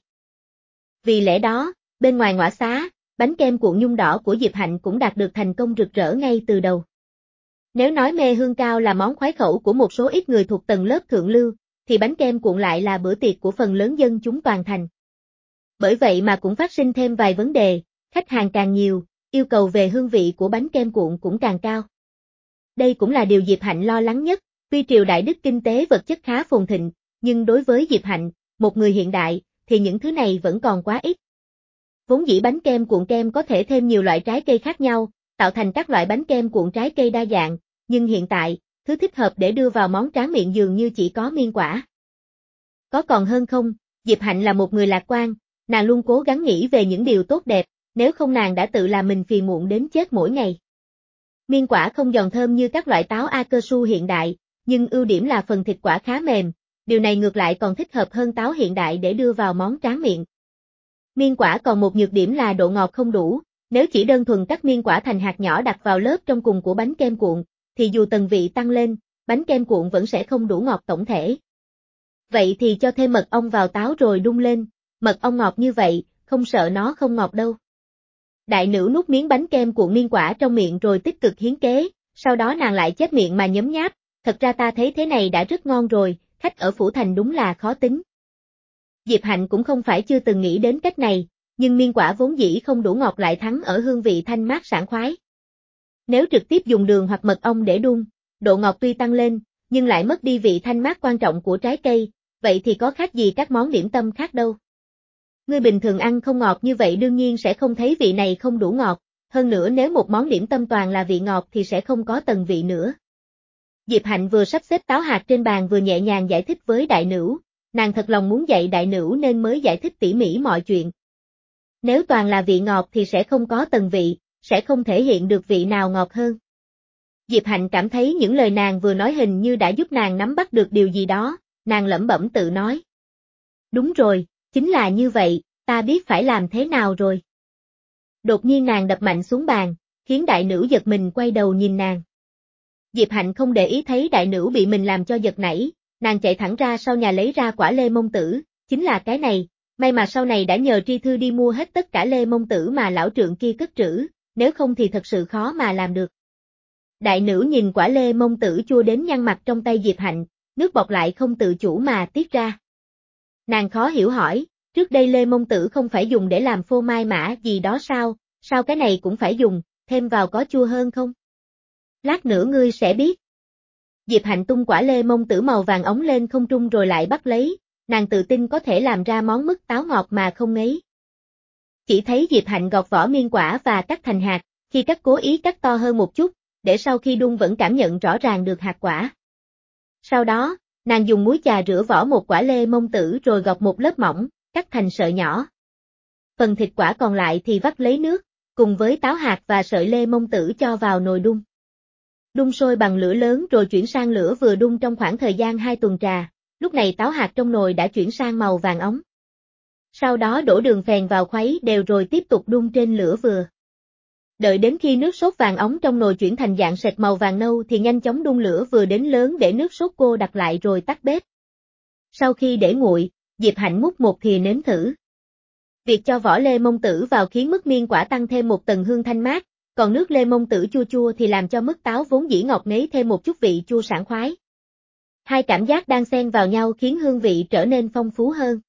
Vì lẽ đó, bên ngoài Ngõa Xá, bánh kem cuộn nhung đỏ của Diệp Hạnh cũng đạt được thành công rực rỡ ngay từ đầu. Nếu nói mê hương cao là món khoái khẩu của một số ít người thuộc tầng lớp thượng lưu, thì bánh kem cuộn lại là bữa tiệc của phần lớn dân chúng toàn thành. Bởi vậy mà cũng phát sinh thêm vài vấn đề, khách hàng càng nhiều, yêu cầu về hương vị của bánh kem cuộn cũng càng cao. Đây cũng là điều Diệp Hạnh lo lắng nhất, tuy triều đại đức kinh tế vật chất khá phồn thịnh, nhưng đối với Diệp Hạnh, một người hiện đại, thì những thứ này vẫn còn quá ít. Vốn dĩ bánh kem cuộn kem có thể thêm nhiều loại trái cây khác nhau, tạo thành các loại bánh kem cuộn trái cây đa dạng, nhưng hiện tại, thứ thích hợp để đưa vào món tráng miệng dường như chỉ có miên quả. Có còn hơn không, Diệp Hạnh là một người lạc quan, nàng luôn cố gắng nghĩ về những điều tốt đẹp, nếu không nàng đã tự làm mình phiền muộn đến chết mỗi ngày. Miên quả không giòn thơm như các loại táo Akasu hiện đại, nhưng ưu điểm là phần thịt quả khá mềm, điều này ngược lại còn thích hợp hơn táo hiện đại để đưa vào món tráng miệng. Miên quả còn một nhược điểm là độ ngọt không đủ, Nếu chỉ đơn thuần cắt miên quả thành hạt nhỏ đặt vào lớp trong cùng của bánh kem cuộn, thì dù tầng vị tăng lên, bánh kem cuộn vẫn sẽ không đủ ngọt tổng thể. Vậy thì cho thêm mật ong vào táo rồi đun lên, mật ong ngọt như vậy, không sợ nó không ngọt đâu. Đại nữ nuốt miếng bánh kem cuộn miên quả trong miệng rồi tích cực hiến kế, sau đó nàng lại chép miệng mà nhấm nháp, thật ra ta thấy thế này đã rất ngon rồi, khách ở Phủ Thành đúng là khó tính. Diệp Hạnh cũng không phải chưa từng nghĩ đến cách này, nhưng miên quả vốn dĩ không đủ ngọt lại thắng ở hương vị thanh mát sảng khoái. Nếu trực tiếp dùng đường hoặc mật ong để đun, độ ngọt tuy tăng lên, nhưng lại mất đi vị thanh mát quan trọng của trái cây, vậy thì có khác gì các món điểm tâm khác đâu. Người bình thường ăn không ngọt như vậy đương nhiên sẽ không thấy vị này không đủ ngọt, hơn nữa nếu một món điểm tâm toàn là vị ngọt thì sẽ không có tầng vị nữa. Diệp Hạnh vừa sắp xếp táo hạt trên bàn vừa nhẹ nhàng giải thích với đại nữ, nàng thật lòng muốn dạy đại nữ nên mới giải thích tỉ mỉ mọi chuyện. Nếu toàn là vị ngọt thì sẽ không có tầng vị, sẽ không thể hiện được vị nào ngọt hơn. Diệp Hạnh cảm thấy những lời nàng vừa nói hình như đã giúp nàng nắm bắt được điều gì đó, nàng lẩm bẩm tự nói. Đúng rồi, chính là như vậy, ta biết phải làm thế nào rồi. Đột nhiên nàng đập mạnh xuống bàn, khiến đại nữ giật mình quay đầu nhìn nàng. Diệp Hạnh không để ý thấy đại nữ bị mình làm cho giật nảy, nàng chạy thẳng ra sau nhà lấy ra quả lê mông tử, chính là cái này, may mà sau này đã nhờ tri thư đi mua hết tất cả lê mông tử mà lão trượng kia cất trữ, nếu không thì thật sự khó mà làm được. Đại nữ nhìn quả lê mông tử chua đến nhăn mặt trong tay Diệp Hạnh, nước bọt lại không tự chủ mà tiết ra. Nàng khó hiểu hỏi, trước đây lê mông tử không phải dùng để làm phô mai mã gì đó sao, sao cái này cũng phải dùng, thêm vào có chua hơn không? Lát nữa ngươi sẽ biết. Diệp Hạnh tung quả lê mông tử màu vàng ống lên không trung rồi lại bắt lấy, nàng tự tin có thể làm ra món mứt táo ngọt mà không ngấy. Chỉ thấy Diệp Hạnh gọt vỏ miên quả và cắt thành hạt, khi cắt cố ý cắt to hơn một chút, để sau khi đun vẫn cảm nhận rõ ràng được hạt quả. Sau đó, nàng dùng muối chà rửa vỏ một quả lê mông tử rồi gọt một lớp mỏng, cắt thành sợi nhỏ. Phần thịt quả còn lại thì vắt lấy nước, cùng với táo hạt và sợi lê mông tử cho vào nồi đun. Đun sôi bằng lửa lớn rồi chuyển sang lửa vừa đun trong khoảng thời gian hai tuần trà, lúc này táo hạt trong nồi đã chuyển sang màu vàng óng. Sau đó đổ đường phèn vào khuấy đều rồi tiếp tục đun trên lửa vừa. Đợi đến khi nước sốt vàng óng trong nồi chuyển thành dạng sệt màu vàng nâu thì nhanh chóng đun lửa vừa đến lớn để nước sốt cô đặc lại rồi tắt bếp. Sau khi để nguội, Diệp Hạnh múc một thìa nếm thử. Việc cho vỏ lê mông tử vào khiến mứt miên quả tăng thêm một tầng hương thanh mát, còn nước lê mông tử chua chua thì làm cho mứt táo vốn dĩ ngọt ngấy thêm một chút vị chua sảng khoái. Hai cảm giác đang xen vào nhau khiến hương vị trở nên phong phú hơn.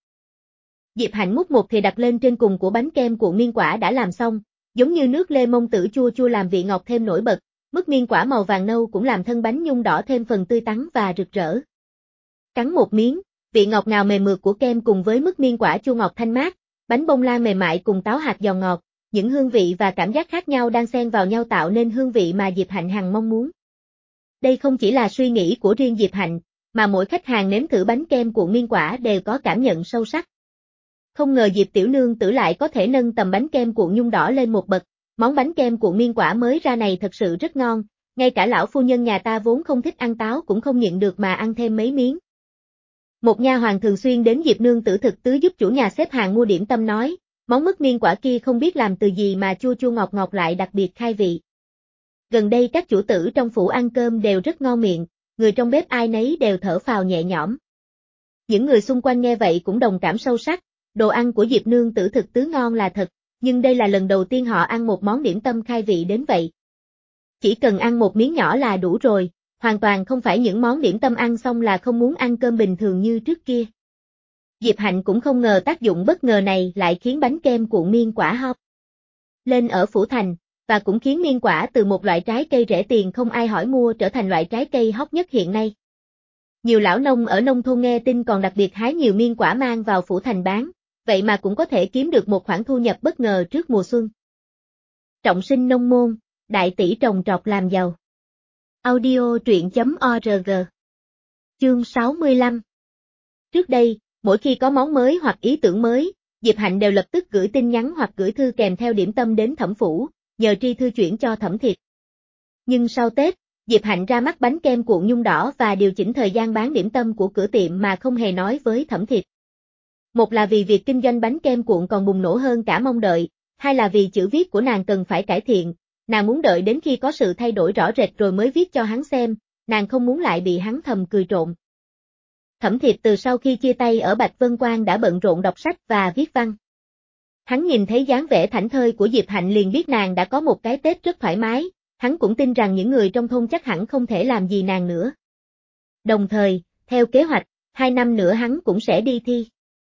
Diệp Hạnh múc một thìa đặt lên trên cùng của bánh kem cuộn miên quả đã làm xong, giống như nước lê mông tử chua chua làm vị ngọt thêm nổi bật, mứt miên quả màu vàng nâu cũng làm thân bánh nhung đỏ thêm phần tươi tắn và rực rỡ. Cắn một miếng, vị ngọt ngào mềm mượt của kem cùng với mứt miên quả chua ngọt thanh mát, bánh bông lan mềm mại cùng táo hạt giòn ngọt, những hương vị và cảm giác khác nhau đang xen vào nhau tạo nên hương vị mà Diệp Hạnh hằng mong muốn. Đây không chỉ là suy nghĩ của riêng Diệp Hạnh, mà mỗi khách hàng nếm thử bánh kem cuộn miên quả đều có cảm nhận sâu sắc. Không ngờ Diệp tiểu nương tử lại có thể nâng tầm bánh kem cuộn nhung đỏ lên một bậc, món bánh kem cuộn miên quả mới ra này thật sự rất ngon, ngay cả lão phu nhân nhà ta vốn không thích ăn táo cũng không nhịn được mà ăn thêm mấy miếng. Một nha hoàn thường xuyên đến Diệp nương tử thực tứ giúp chủ nhà xếp hàng mua điểm tâm nói, món mứt miên quả kia không biết làm từ gì mà chua chua ngọt ngọt lại đặc biệt khai vị. Gần đây các chủ tử trong phủ ăn cơm đều rất ngon miệng, người trong bếp ai nấy đều thở phào nhẹ nhõm. Những người xung quanh nghe vậy cũng đồng cảm sâu sắc, đồ ăn của Diệp nương tử thực tứ ngon là thật, nhưng đây là lần đầu tiên họ ăn một món điểm tâm khai vị đến vậy. Chỉ cần ăn một miếng nhỏ là đủ rồi, hoàn toàn không phải những món điểm tâm ăn xong là không muốn ăn cơm bình thường như trước kia. Diệp Hạnh cũng không ngờ tác dụng bất ngờ này lại khiến bánh kem cuộn miên quả hot lên ở Phủ Thành, và cũng khiến miên quả từ một loại trái cây rẻ tiền không ai hỏi mua trở thành loại trái cây hot nhất hiện nay. Nhiều lão nông ở nông thôn nghe tin còn đặc biệt hái nhiều miên quả mang vào Phủ Thành bán, vậy mà cũng có thể kiếm được một khoản thu nhập bất ngờ trước mùa xuân. Trọng sinh nông môn, đại tỷ trồng trọt làm giàu. Audio truyện chấm org. Chương sáu mươi lăm. Trước đây, mỗi khi có món mới hoặc ý tưởng mới, Diệp Hạnh đều lập tức gửi tin nhắn hoặc gửi thư kèm theo điểm tâm đến Thẩm phủ, nhờ tri thư chuyển cho Thẩm Thiệt. Nhưng sau Tết, Diệp Hạnh ra mắt bánh kem cuộn nhung đỏ và điều chỉnh thời gian bán điểm tâm của cửa tiệm mà không hề nói với Thẩm Thiệt. Một là vì việc kinh doanh bánh kem cuộn còn bùng nổ hơn cả mong đợi, hai là vì chữ viết của nàng cần phải cải thiện, nàng muốn đợi đến khi có sự thay đổi rõ rệt rồi mới viết cho hắn xem, nàng không muốn lại bị hắn thầm cười trộn. Thẩm Thiệp từ sau khi chia tay ở Bạch Vân Quan đã bận rộn đọc sách và viết văn. Hắn nhìn thấy dáng vẻ thảnh thơi của Diệp Hạnh liền biết nàng đã có một cái Tết rất thoải mái, hắn cũng tin rằng những người trong thôn chắc hẳn không thể làm gì nàng nữa. Đồng thời, theo kế hoạch, hai năm nữa hắn cũng sẽ đi thi.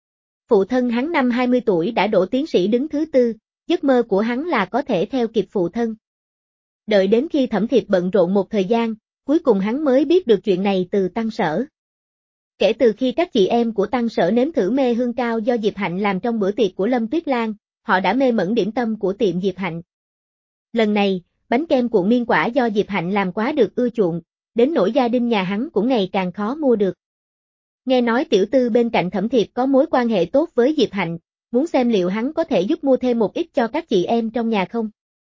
Phụ thân hắn năm hai mươi tuổi đã đỗ tiến sĩ đứng thứ tư, giấc mơ của hắn là có thể theo kịp phụ thân. Đợi đến khi Thẩm Thiệp bận rộn một thời gian, cuối cùng hắn mới biết được chuyện này từ Tăng Sở. Kể từ khi các chị em của Tăng Sở nếm thử mê hương cao do Diệp Hạnh làm trong bữa tiệc của Lâm Tuyết Lan, họ đã mê mẩn điểm tâm của tiệm Diệp Hạnh. Lần này, bánh kem cuộn miên quả do Diệp Hạnh làm quá được ưa chuộng, đến nỗi gia đình nhà hắn cũng ngày càng khó mua được. Nghe nói tiểu tư bên cạnh Thẩm Thiệp có mối quan hệ tốt với Diệp Hạnh, muốn xem liệu hắn có thể giúp mua thêm một ít cho các chị em trong nhà không?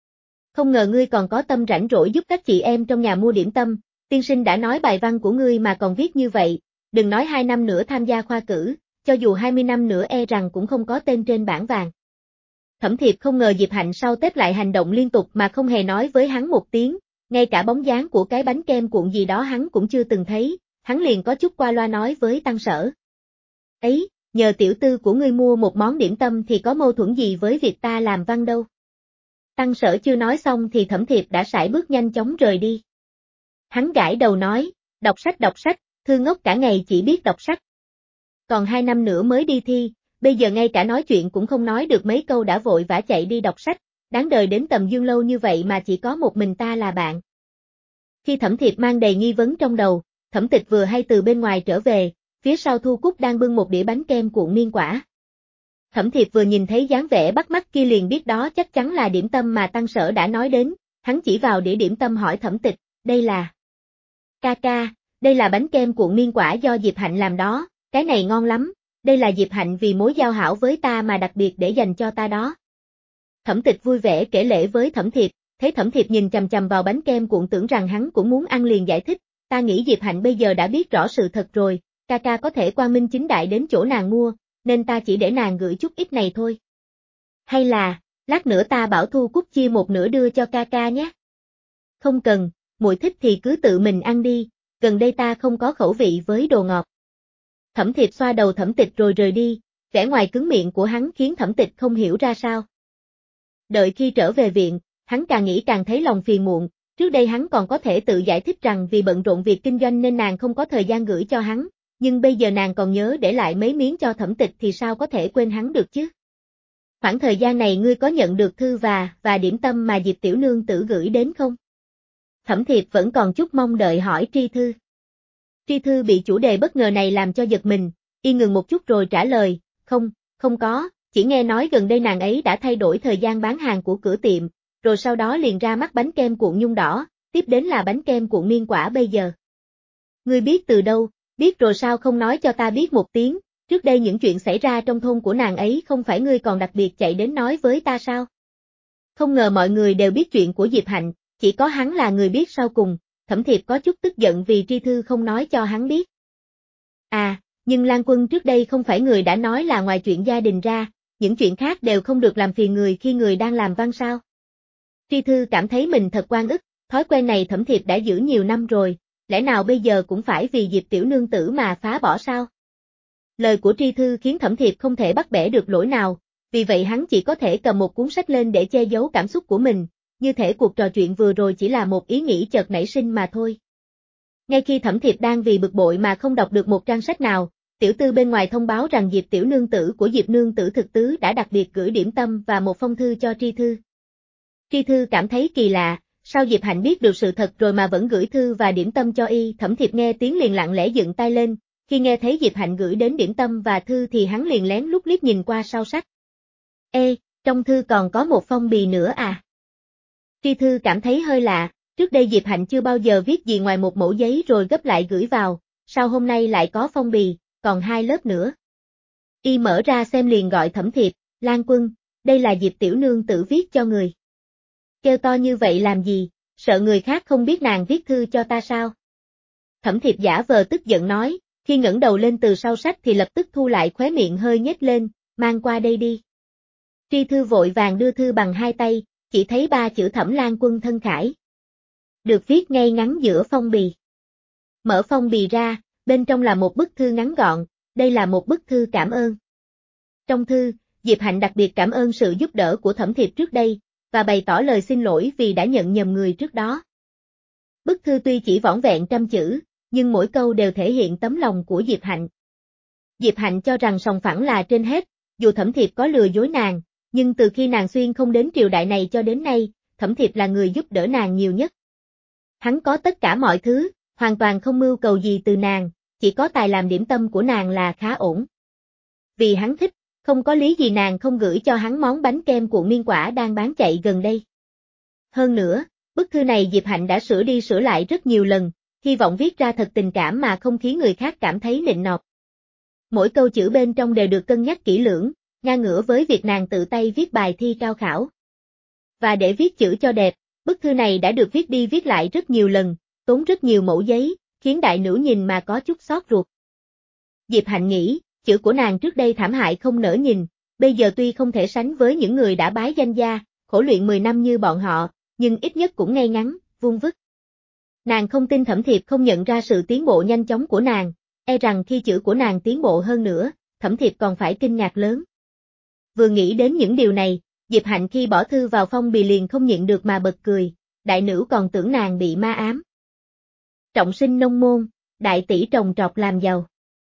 Không ngờ ngươi còn có tâm rảnh rỗi giúp các chị em trong nhà mua điểm tâm, tiên sinh đã nói bài văn của ngươi mà còn viết như vậy, đừng nói hai năm nữa tham gia khoa cử, cho dù hai mươi năm nữa e rằng cũng không có tên trên bảng vàng. Thẩm Thiệp không ngờ Diệp Hạnh sau Tết lại hành động liên tục mà không hề nói với hắn một tiếng, ngay cả bóng dáng của cái bánh kem cuộn gì đó hắn cũng chưa từng thấy, hắn liền có chút qua loa nói với Tăng Sở. Ấy, nhờ tiểu tư của ngươi mua một món điểm tâm thì có mâu thuẫn gì với việc ta làm văn đâu. Tăng Sở chưa nói xong thì Thẩm Thiệp đã sải bước nhanh chóng rời đi. Hắn gãi đầu nói, đọc sách đọc sách, thư ngốc cả ngày chỉ biết đọc sách. Còn hai năm nữa mới đi thi, bây giờ ngay cả nói chuyện cũng không nói được mấy câu đã vội vã chạy đi đọc sách, đáng đời đến tầm dương lâu như vậy mà chỉ có một mình ta là bạn. Khi Thẩm Thiệp mang đầy nghi vấn trong đầu, Thẩm Tịch vừa hay từ bên ngoài trở về, phía sau Thu Cúc đang bưng một đĩa bánh kem cuộn miên quả. Thẩm Thiệp vừa nhìn thấy dáng vẻ bắt mắt kia liền biết đó chắc chắn là điểm tâm mà Tăng Sở đã nói đến, hắn chỉ vào đĩa điểm tâm hỏi Thẩm Tịch, đây là... Ca ca, đây là bánh kem cuộn miên quả do Diệp Hạnh làm đó, cái này ngon lắm, đây là Diệp Hạnh vì mối giao hảo với ta mà đặc biệt để dành cho ta đó. Thẩm Tịch vui vẻ kể lể với Thẩm Thiệp, thấy Thẩm Thiệp nhìn chằm chằm vào bánh kem cuộn tưởng rằng hắn cũng muốn ăn liền giải thích, ta nghĩ Diệp Hạnh bây giờ đã biết rõ sự thật rồi, ca ca có thể quang minh chính đại đến chỗ nàng mua, nên ta chỉ để nàng gửi chút ít này thôi. Hay là, lát nữa ta bảo Thu Cúc chia một nửa đưa cho ca ca nhé. Không cần, muội thích thì cứ tự mình ăn đi, gần đây ta không có khẩu vị với đồ ngọt. Thẩm Thiệp xoa đầu Thẩm Tịch rồi rời đi, vẻ ngoài cứng miệng của hắn khiến Thẩm Tịch không hiểu ra sao. Đợi khi trở về viện, hắn càng nghĩ càng thấy lòng phiền muộn, trước đây hắn còn có thể tự giải thích rằng vì bận rộn việc kinh doanh nên nàng không có thời gian gửi cho hắn, nhưng bây giờ nàng còn nhớ để lại mấy miếng cho Thẩm Tịch thì sao có thể quên hắn được chứ. Khoảng thời gian này ngươi có nhận được thư và, và điểm tâm mà Diệp tiểu nương tử gửi đến không? Thẩm Thiệp vẫn còn chút mong đợi hỏi Tri Thư. Tri Thư bị chủ đề bất ngờ này làm cho giật mình, y ngừng một chút rồi trả lời, không, không có, chỉ nghe nói gần đây nàng ấy đã thay đổi thời gian bán hàng của cửa tiệm, rồi sau đó liền ra mắt bánh kem cuộn nhung đỏ, tiếp đến là bánh kem cuộn miên quả bây giờ. Ngươi biết từ đâu, biết rồi sao không nói cho ta biết một tiếng, trước đây những chuyện xảy ra trong thôn của nàng ấy không phải ngươi còn đặc biệt chạy đến nói với ta sao? Không ngờ mọi người đều biết chuyện của Diệp Hạnh, chỉ có hắn là người biết sau cùng, Thẩm Thiệp có chút tức giận vì Tri Thư không nói cho hắn biết. À, nhưng Lan Quân trước đây không phải người đã nói là ngoài chuyện gia đình ra, những chuyện khác đều không được làm phiền người khi người đang làm văn sao? Tri Thư cảm thấy mình thật oan ức, thói quen này Thẩm Thiệp đã giữ nhiều năm rồi, lẽ nào bây giờ cũng phải vì Diệp tiểu nương tử mà phá bỏ sao? Lời của Tri Thư khiến Thẩm Thiệp không thể bắt bẻ được lỗi nào, vì vậy hắn chỉ có thể cầm một cuốn sách lên để che giấu cảm xúc của mình, như thể cuộc trò chuyện vừa rồi chỉ là một ý nghĩ chợt nảy sinh mà thôi. Ngay khi Thẩm Thiệp đang vì bực bội mà không đọc được một trang sách nào, tiểu tư bên ngoài thông báo rằng Diệp tiểu nương tử của Diệp nương tử thực tứ đã đặc biệt gửi điểm tâm và một phong thư cho Tri Thư. Tri Thư cảm thấy kỳ lạ, sao Diệp Hạnh biết được sự thật rồi mà vẫn gửi thư và điểm tâm cho y. Thẩm Thiệp nghe tiếng liền lặng lẽ dựng tay lên, khi nghe thấy Diệp Hạnh gửi đến điểm tâm và thư thì hắn liền lén lút liếc nhìn qua sau sách. Ê, trong thư còn có một phong bì nữa à? Tri Thư cảm thấy hơi lạ, trước đây Diệp Hạnh chưa bao giờ viết gì ngoài một mẩu giấy rồi gấp lại gửi vào, sao hôm nay lại có phong bì, còn hai lớp nữa. Y mở ra xem liền gọi Thẩm Thiệp, Lan Quân, đây là Diệp tiểu nương tử viết cho người. Kêu to như vậy làm gì, sợ người khác không biết nàng viết thư cho ta sao? Thẩm Thiệp giả vờ tức giận nói, khi ngẩng đầu lên từ sau sách thì lập tức thu lại khóe miệng hơi nhếch lên, mang qua đây đi. Tri Thư vội vàng đưa thư bằng hai tay, chỉ thấy ba chữ Thẩm Lan Quân thân khải. Được viết ngay ngắn giữa phong bì. Mở phong bì ra, bên trong là một bức thư ngắn gọn, đây là một bức thư cảm ơn. Trong thư, Diệp Hạnh đặc biệt cảm ơn sự giúp đỡ của Thẩm Thiệp trước đây, và bày tỏ lời xin lỗi vì đã nhận nhầm người trước đó. Bức thư tuy chỉ vỏn vẹn trăm chữ, nhưng mỗi câu đều thể hiện tấm lòng của Diệp Hạnh. Diệp Hạnh cho rằng sòng phẳng là trên hết, dù Thẩm Thiệp có lừa dối nàng, nhưng từ khi nàng xuyên không đến triều đại này cho đến nay, Thẩm Thiệp là người giúp đỡ nàng nhiều nhất. Hắn có tất cả mọi thứ, hoàn toàn không mưu cầu gì từ nàng, chỉ có tài làm điểm tâm của nàng là khá ổn. Vì hắn thích, không có lý gì nàng không gửi cho hắn món bánh kem cuộn miên quả đang bán chạy gần đây. Hơn nữa, bức thư này Diệp Hạnh đã sửa đi sửa lại rất nhiều lần, hy vọng viết ra thật tình cảm mà không khiến người khác cảm thấy nịnh nọt. Mỗi câu chữ bên trong đều được cân nhắc kỹ lưỡng, ngang ngửa với việc nàng tự tay viết bài thi cao khảo. Và để viết chữ cho đẹp, bức thư này đã được viết đi viết lại rất nhiều lần, tốn rất nhiều mẩu giấy, khiến đại nữ nhìn mà có chút xót ruột. Diệp Hạnh nghĩ, chữ của nàng trước đây thảm hại không nỡ nhìn, bây giờ tuy không thể sánh với những người đã bái danh gia, khổ luyện mười năm như bọn họ, nhưng ít nhất cũng ngay ngắn, vuông vức. Nàng không tin Thẩm Thiệp không nhận ra sự tiến bộ nhanh chóng của nàng, e rằng khi chữ của nàng tiến bộ hơn nữa, Thẩm Thiệp còn phải kinh ngạc lớn. Vừa nghĩ đến những điều này, Diệp Hạnh khi bỏ thư vào phong bì liền không nhịn được mà bật cười, đại nữ còn tưởng nàng bị ma ám. Trọng sinh nông môn, đại tỷ trồng trọt làm giàu.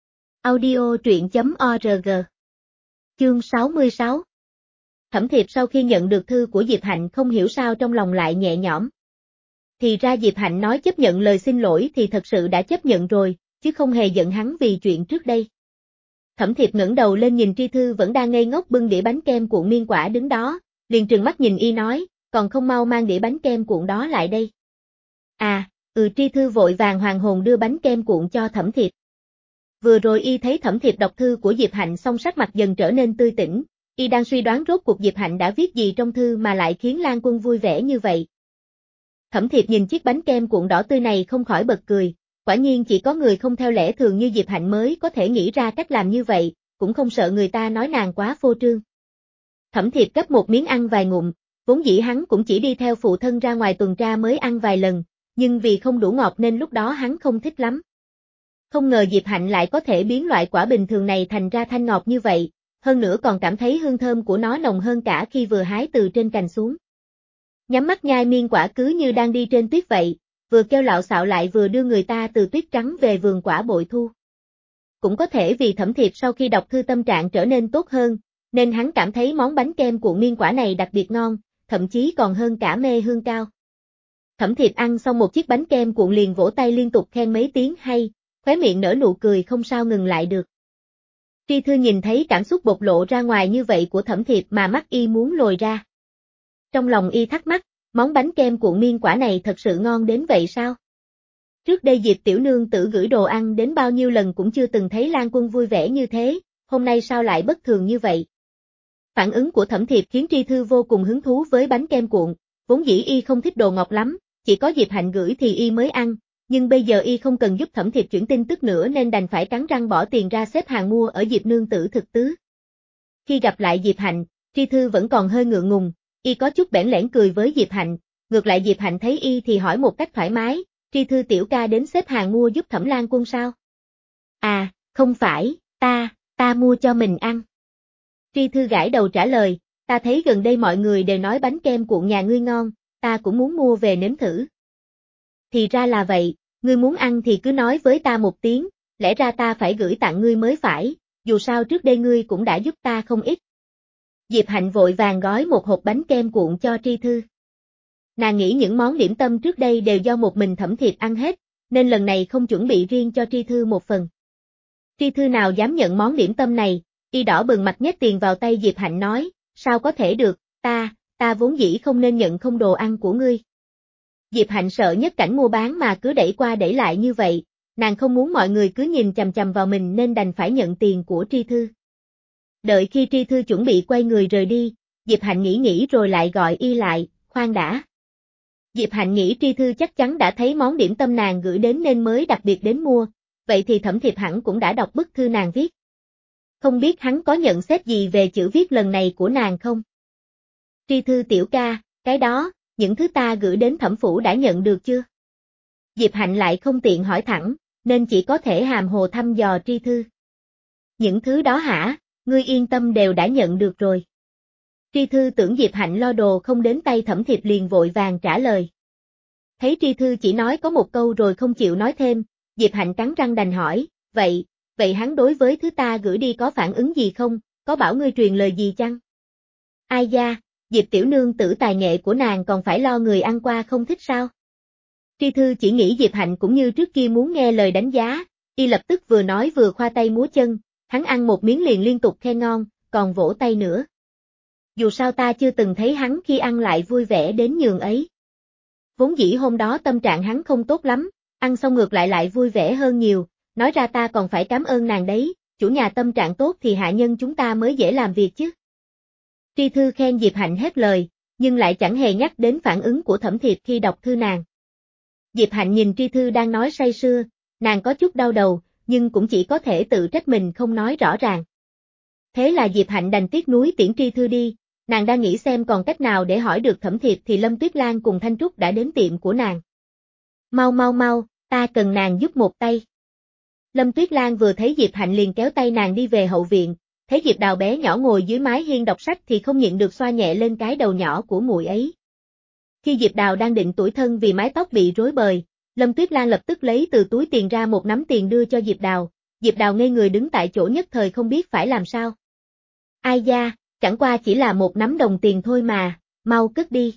Audio truyện chấm org. Chương sáu mươi sáu. Thẩm Thiệp sau khi nhận được thư của Diệp Hạnh không hiểu sao trong lòng lại nhẹ nhõm. Thì ra Diệp Hạnh nói chấp nhận lời xin lỗi thì thật sự đã chấp nhận rồi, chứ không hề giận hắn vì chuyện trước đây. Thẩm Thiệp ngẩng đầu lên nhìn Tri Thư vẫn đang ngây ngốc bưng đĩa bánh kem cuộn miên quả đứng đó, liền trừng mắt nhìn y nói, còn không mau mang đĩa bánh kem cuộn đó lại đây. À, ừ Tri Thư vội vàng hoàn hồn đưa bánh kem cuộn cho Thẩm Thiệp. Vừa rồi y thấy Thẩm Thiệp đọc thư của Diệp Hạnh xong sắc mặt dần trở nên tươi tỉnh, y đang suy đoán rốt cuộc Diệp Hạnh đã viết gì trong thư mà lại khiến Lan Quân vui vẻ như vậy. Thẩm Thiệp nhìn chiếc bánh kem cuộn đỏ tươi này không khỏi bật cười, quả nhiên chỉ có người không theo lẽ thường như Diệp Hạnh mới có thể nghĩ ra cách làm như vậy, cũng không sợ người ta nói nàng quá phô trương. Thẩm Thiệp gấp một miếng ăn vài ngụm, vốn dĩ hắn cũng chỉ đi theo phụ thân ra ngoài tuần tra mới ăn vài lần, nhưng vì không đủ ngọt nên lúc đó hắn không thích lắm. Không ngờ Diệp Hạnh lại có thể biến loại quả bình thường này thành ra thanh ngọt như vậy, hơn nữa còn cảm thấy hương thơm của nó nồng hơn cả khi vừa hái từ trên cành xuống. Nhắm mắt nhai miên quả cứ như đang đi trên tuyết vậy, vừa kêu lạo xạo lại vừa đưa người ta từ tuyết trắng về vườn quả bội thu. Cũng có thể vì Thẩm Thiệp sau khi đọc thư tâm trạng trở nên tốt hơn, nên hắn cảm thấy món bánh kem cuộn miên quả này đặc biệt ngon, thậm chí còn hơn cả mê hương cao. Thẩm Thiệp ăn xong một chiếc bánh kem cuộn liền vỗ tay liên tục khen mấy tiếng hay, khóe miệng nở nụ cười không sao ngừng lại được. Tri Thư nhìn thấy cảm xúc bộc lộ ra ngoài như vậy của Thẩm Thiệp mà mắt y muốn lồi ra. Trong lòng y thắc mắc, món bánh kem cuộn miên quả này thật sự ngon đến vậy sao? Trước đây Diệp tiểu nương tử gửi đồ ăn đến bao nhiêu lần cũng chưa từng thấy Lan Quân vui vẻ như thế, hôm nay sao lại bất thường như vậy? Phản ứng của Thẩm Thiệp khiến Tri Thư vô cùng hứng thú với bánh kem cuộn, vốn dĩ y không thích đồ ngọt lắm, chỉ có Diệp Hạnh gửi thì y mới ăn, nhưng bây giờ y không cần giúp Thẩm Thiệp chuyển tin tức nữa nên đành phải cắn răng bỏ tiền ra xếp hàng mua ở Diệp nương tử thực tứ. Khi gặp lại Diệp Hạnh, Tri Thư vẫn còn hơi ngượng ngùng, y có chút bẽn lẽn cười với Diệp Hạnh, ngược lại Diệp Hạnh thấy y thì hỏi một cách thoải mái, Tri Thư tiểu ca đến xếp hàng mua giúp Thẩm Lan Quân sao? À, không phải, ta, ta mua cho mình ăn. Tri Thư gãi đầu trả lời, ta thấy gần đây mọi người đều nói bánh kem cuộn nhà ngươi ngon, ta cũng muốn mua về nếm thử. Thì ra là vậy, ngươi muốn ăn thì cứ nói với ta một tiếng, lẽ ra ta phải gửi tặng ngươi mới phải, dù sao trước đây ngươi cũng đã giúp ta không ít. Diệp Hạnh vội vàng gói một hộp bánh kem cuộn cho Tri Thư. Nàng nghĩ những món điểm tâm trước đây đều do một mình Thẩm Thiệp ăn hết, nên lần này không chuẩn bị riêng cho Tri Thư một phần. Tri Thư nào dám nhận món điểm tâm này, y đỏ bừng mặt nhét tiền vào tay Diệp Hạnh nói, sao có thể được, ta, ta vốn dĩ không nên nhận không đồ ăn của ngươi. Diệp Hạnh sợ nhất cảnh mua bán mà cứ đẩy qua đẩy lại như vậy, nàng không muốn mọi người cứ nhìn chằm chằm vào mình nên đành phải nhận tiền của Tri Thư. Đợi khi Tri Thư chuẩn bị quay người rời đi, Diệp Hạnh nghĩ nghĩ rồi lại gọi y lại, khoan đã. Diệp Hạnh nghĩ Tri Thư chắc chắn đã thấy món điểm tâm nàng gửi đến nên mới đặc biệt đến mua, vậy thì Thẩm Thiệp hẳn cũng đã đọc bức thư nàng viết. Không biết hắn có nhận xét gì về chữ viết lần này của nàng không? Tri Thư tiểu ca, cái đó, những thứ ta gửi đến thẩm phủ đã nhận được chưa? Diệp Hạnh lại không tiện hỏi thẳng, nên chỉ có thể hàm hồ thăm dò Tri Thư. Những thứ đó hả, ngươi yên tâm đều đã nhận được rồi. Tri Thư tưởng Diệp Hạnh lo đồ không đến tay Thẩm Thiệp liền vội vàng trả lời. Thấy Tri Thư chỉ nói có một câu rồi không chịu nói thêm, Diệp Hạnh cắn răng đành hỏi, vậy, vậy hắn đối với thứ ta gửi đi có phản ứng gì không, có bảo ngươi truyền lời gì chăng? Ai da, Diệp tiểu nương tử tài nghệ của nàng còn phải lo người ăn qua không thích sao? Tri Thư chỉ nghĩ Diệp Hạnh cũng như trước kia muốn nghe lời đánh giá, y lập tức vừa nói vừa khoa tay múa chân, hắn ăn một miếng liền liên tục khen ngon, còn vỗ tay nữa. Dù sao ta chưa từng thấy hắn khi ăn lại vui vẻ đến nhường ấy. Vốn dĩ hôm đó tâm trạng hắn không tốt lắm, ăn xong ngược lại lại vui vẻ hơn nhiều, nói ra ta còn phải cảm ơn nàng đấy, chủ nhà tâm trạng tốt thì hạ nhân chúng ta mới dễ làm việc chứ. Tri Thư khen Diệp Hạnh hết lời, nhưng lại chẳng hề nhắc đến phản ứng của Thẩm Thiệp khi đọc thư nàng. Diệp Hạnh nhìn Tri Thư đang nói say sưa, nàng có chút đau đầu, nhưng cũng chỉ có thể tự trách mình không nói rõ ràng. Thế là Diệp Hạnh đành tiếc nuối tiễn Tri Thư đi, nàng đang nghĩ xem còn cách nào để hỏi được Thẩm Thiệp thì Lâm Tuyết Lan cùng Thanh Trúc đã đến tiệm của nàng. Mau mau mau, ta cần nàng giúp một tay. Lâm Tuyết Lan vừa thấy Diệp Hạnh liền kéo tay nàng đi về hậu viện, thấy Diệp Đào bé nhỏ ngồi dưới mái hiên đọc sách thì không nhịn được xoa nhẹ lên cái đầu nhỏ của muội ấy. Khi Diệp Đào đang định tủi thân vì mái tóc bị rối bời, Lâm Tuyết Lan lập tức lấy từ túi tiền ra một nắm tiền đưa cho Diệp Đào, Diệp Đào ngây người đứng tại chỗ nhất thời không biết phải làm sao. Ai da, chẳng qua chỉ là một nắm đồng tiền thôi mà, mau cất đi.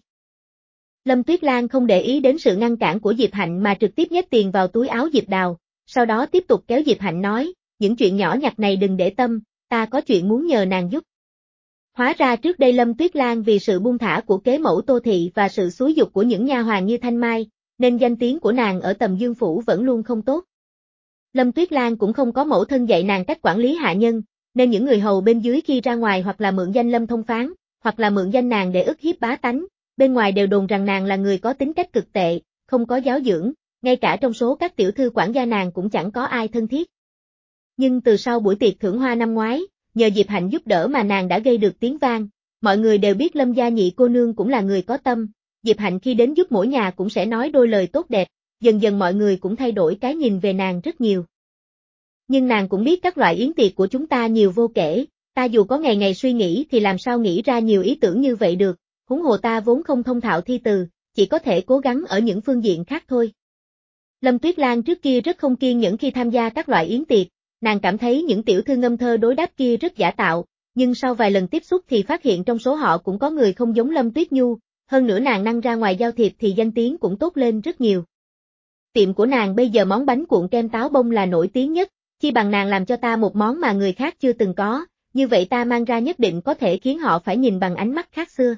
Lâm Tuyết Lan không để ý đến sự ngăn cản của Diệp Hạnh mà trực tiếp nhét tiền vào túi áo Diệp Đào, sau đó tiếp tục kéo Diệp Hạnh nói, những chuyện nhỏ nhặt này đừng để tâm, ta có chuyện muốn nhờ nàng giúp. Hóa ra trước đây Lâm Tuyết Lan vì sự buông thả của kế mẫu Tô Thị và sự xúi dục của những nha hoàn như Thanh Mai, nên danh tiếng của nàng ở Tầm Dương Phủ vẫn luôn không tốt. Lâm Tuyết Lan cũng không có mẫu thân dạy nàng cách quản lý hạ nhân, nên những người hầu bên dưới khi ra ngoài hoặc là mượn danh Lâm Thông Phán, hoặc là mượn danh nàng để ức hiếp bá tánh, bên ngoài đều đồn rằng nàng là người có tính cách cực tệ, không có giáo dưỡng, ngay cả trong số các tiểu thư quản gia nàng cũng chẳng có ai thân thiết. Nhưng từ sau buổi tiệc thưởng hoa năm ngoái, nhờ Diệp Hạnh giúp đỡ mà nàng đã gây được tiếng vang, mọi người đều biết Lâm gia nhị cô nương cũng là người có tâm, Diệp Hạnh khi đến giúp mỗi nhà cũng sẽ nói đôi lời tốt đẹp, dần dần mọi người cũng thay đổi cái nhìn về nàng rất nhiều. Nhưng nàng cũng biết các loại yến tiệc của chúng ta nhiều vô kể, ta dù có ngày ngày suy nghĩ thì làm sao nghĩ ra nhiều ý tưởng như vậy được, huống hồ ta vốn không thông thạo thi từ, chỉ có thể cố gắng ở những phương diện khác thôi. Lâm Tuyết Lan trước kia rất không kiên nhẫn khi tham gia các loại yến tiệc, nàng cảm thấy những tiểu thư ngâm thơ đối đáp kia rất giả tạo, nhưng sau vài lần tiếp xúc thì phát hiện trong số họ cũng có người không giống Lâm Tuyết Nhu, hơn nữa nàng năng ra ngoài giao thiệp thì danh tiếng cũng tốt lên rất nhiều. Tiệm của nàng bây giờ món bánh cuộn kem táo bông là nổi tiếng nhất, chi bằng nàng làm cho ta một món mà người khác chưa từng có, như vậy ta mang ra nhất định có thể khiến họ phải nhìn bằng ánh mắt khác xưa.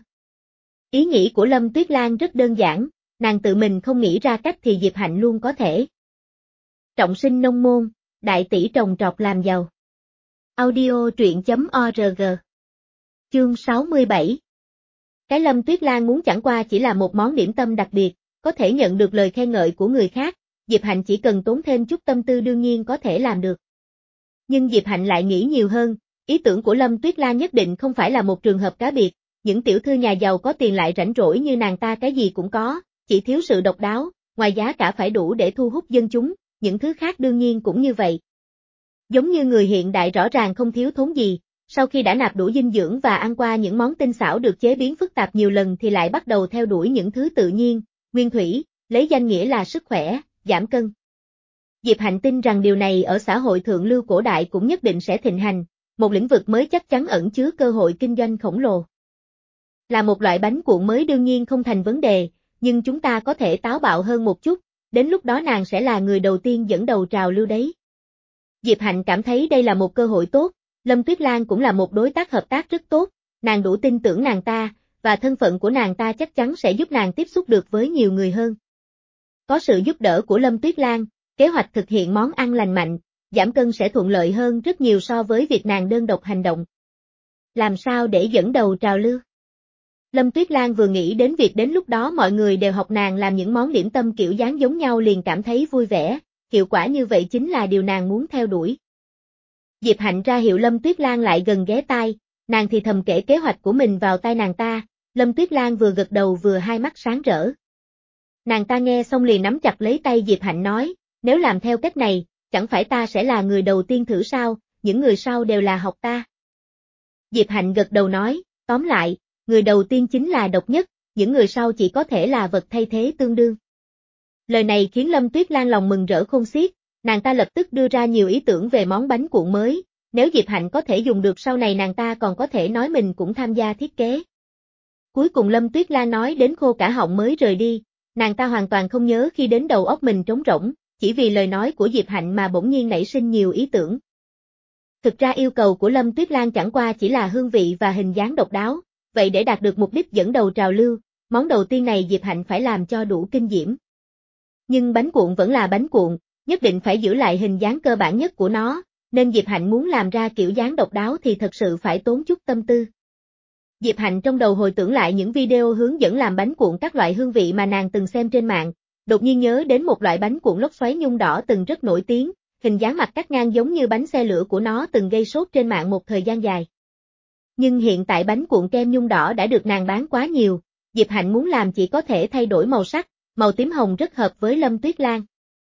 Ý nghĩ của Lâm Tuyết Lan rất đơn giản, nàng tự mình không nghĩ ra cách thì Diệp Hạnh luôn có thể. Trọng sinh nông môn, đại tỷ trồng trọt làm giàu. Audio truyện chấm org. Chương sáu mươi bảy. Cái Lâm Tuyết Lan muốn chẳng qua chỉ là một món điểm tâm đặc biệt, có thể nhận được lời khen ngợi của người khác, Diệp Hạnh chỉ cần tốn thêm chút tâm tư đương nhiên có thể làm được. Nhưng Diệp Hạnh lại nghĩ nhiều hơn, ý tưởng của Lâm Tuyết Lan nhất định không phải là một trường hợp cá biệt, những tiểu thư nhà giàu có tiền lại rảnh rỗi như nàng ta cái gì cũng có, chỉ thiếu sự độc đáo, ngoài giá cả phải đủ để thu hút dân chúng, những thứ khác đương nhiên cũng như vậy. Giống như người hiện đại rõ ràng không thiếu thốn gì, sau khi đã nạp đủ dinh dưỡng và ăn qua những món tinh xảo được chế biến phức tạp nhiều lần thì lại bắt đầu theo đuổi những thứ tự nhiên, nguyên thủy, lấy danh nghĩa là sức khỏe, giảm cân. Diệp Hạnh tin rằng điều này ở xã hội thượng lưu cổ đại cũng nhất định sẽ thịnh hành, một lĩnh vực mới chắc chắn ẩn chứa cơ hội kinh doanh khổng lồ. Là một loại bánh cuộn mới đương nhiên không thành vấn đề, nhưng chúng ta có thể táo bạo hơn một chút, đến lúc đó nàng sẽ là người đầu tiên dẫn đầu trào lưu đấy. Diệp Hạnh cảm thấy đây là một cơ hội tốt, Lâm Tuyết Lan cũng là một đối tác hợp tác rất tốt, nàng đủ tin tưởng nàng ta, và thân phận của nàng ta chắc chắn sẽ giúp nàng tiếp xúc được với nhiều người hơn. Có sự giúp đỡ của Lâm Tuyết Lan, kế hoạch thực hiện món ăn lành mạnh, giảm cân sẽ thuận lợi hơn rất nhiều so với việc nàng đơn độc hành động. Làm sao để dẫn đầu trào lưu? Lâm Tuyết Lan vừa nghĩ đến việc đến lúc đó mọi người đều học nàng làm những món điểm tâm kiểu dáng giống nhau liền cảm thấy vui vẻ, hiệu quả như vậy chính là điều nàng muốn theo đuổi. Diệp Hạnh ra hiệu Lâm Tuyết Lan lại gần ghé tai, nàng thì thầm kể kế hoạch của mình vào tai nàng ta, Lâm Tuyết Lan vừa gật đầu vừa hai mắt sáng rỡ. Nàng ta nghe xong liền nắm chặt lấy tay Diệp Hạnh nói, nếu làm theo cách này, chẳng phải ta sẽ là người đầu tiên thử sao, những người sau đều là học ta. Diệp Hạnh gật đầu nói, tóm lại, người đầu tiên chính là độc nhất, những người sau chỉ có thể là vật thay thế tương đương. Lời này khiến Lâm Tuyết Lan lòng mừng rỡ khôn xiết, nàng ta lập tức đưa ra nhiều ý tưởng về món bánh cuộn mới, nếu Diệp Hạnh có thể dùng được sau này nàng ta còn có thể nói mình cũng tham gia thiết kế. Cuối cùng Lâm Tuyết Lan nói đến khô cả họng mới rời đi, nàng ta hoàn toàn không nhớ khi đến đầu óc mình trống rỗng, chỉ vì lời nói của Diệp Hạnh mà bỗng nhiên nảy sinh nhiều ý tưởng. Thực ra yêu cầu của Lâm Tuyết Lan chẳng qua chỉ là hương vị và hình dáng độc đáo, vậy để đạt được mục đích dẫn đầu trào lưu, món đầu tiên này Diệp Hạnh phải làm cho đủ kinh diễm. Nhưng bánh cuộn vẫn là bánh cuộn, nhất định phải giữ lại hình dáng cơ bản nhất của nó, nên Diệp Hạnh muốn làm ra kiểu dáng độc đáo thì thật sự phải tốn chút tâm tư. Diệp Hạnh trong đầu hồi tưởng lại những video hướng dẫn làm bánh cuộn các loại hương vị mà nàng từng xem trên mạng, đột nhiên nhớ đến một loại bánh cuộn lốc xoáy nhung đỏ từng rất nổi tiếng, hình dáng mặt cắt ngang giống như bánh xe lửa của nó từng gây sốt trên mạng một thời gian dài. Nhưng hiện tại bánh cuộn kem nhung đỏ đã được nàng bán quá nhiều, Diệp Hạnh muốn làm chỉ có thể thay đổi màu sắc, màu tím hồng rất hợp với Lâm Tuyết Lan.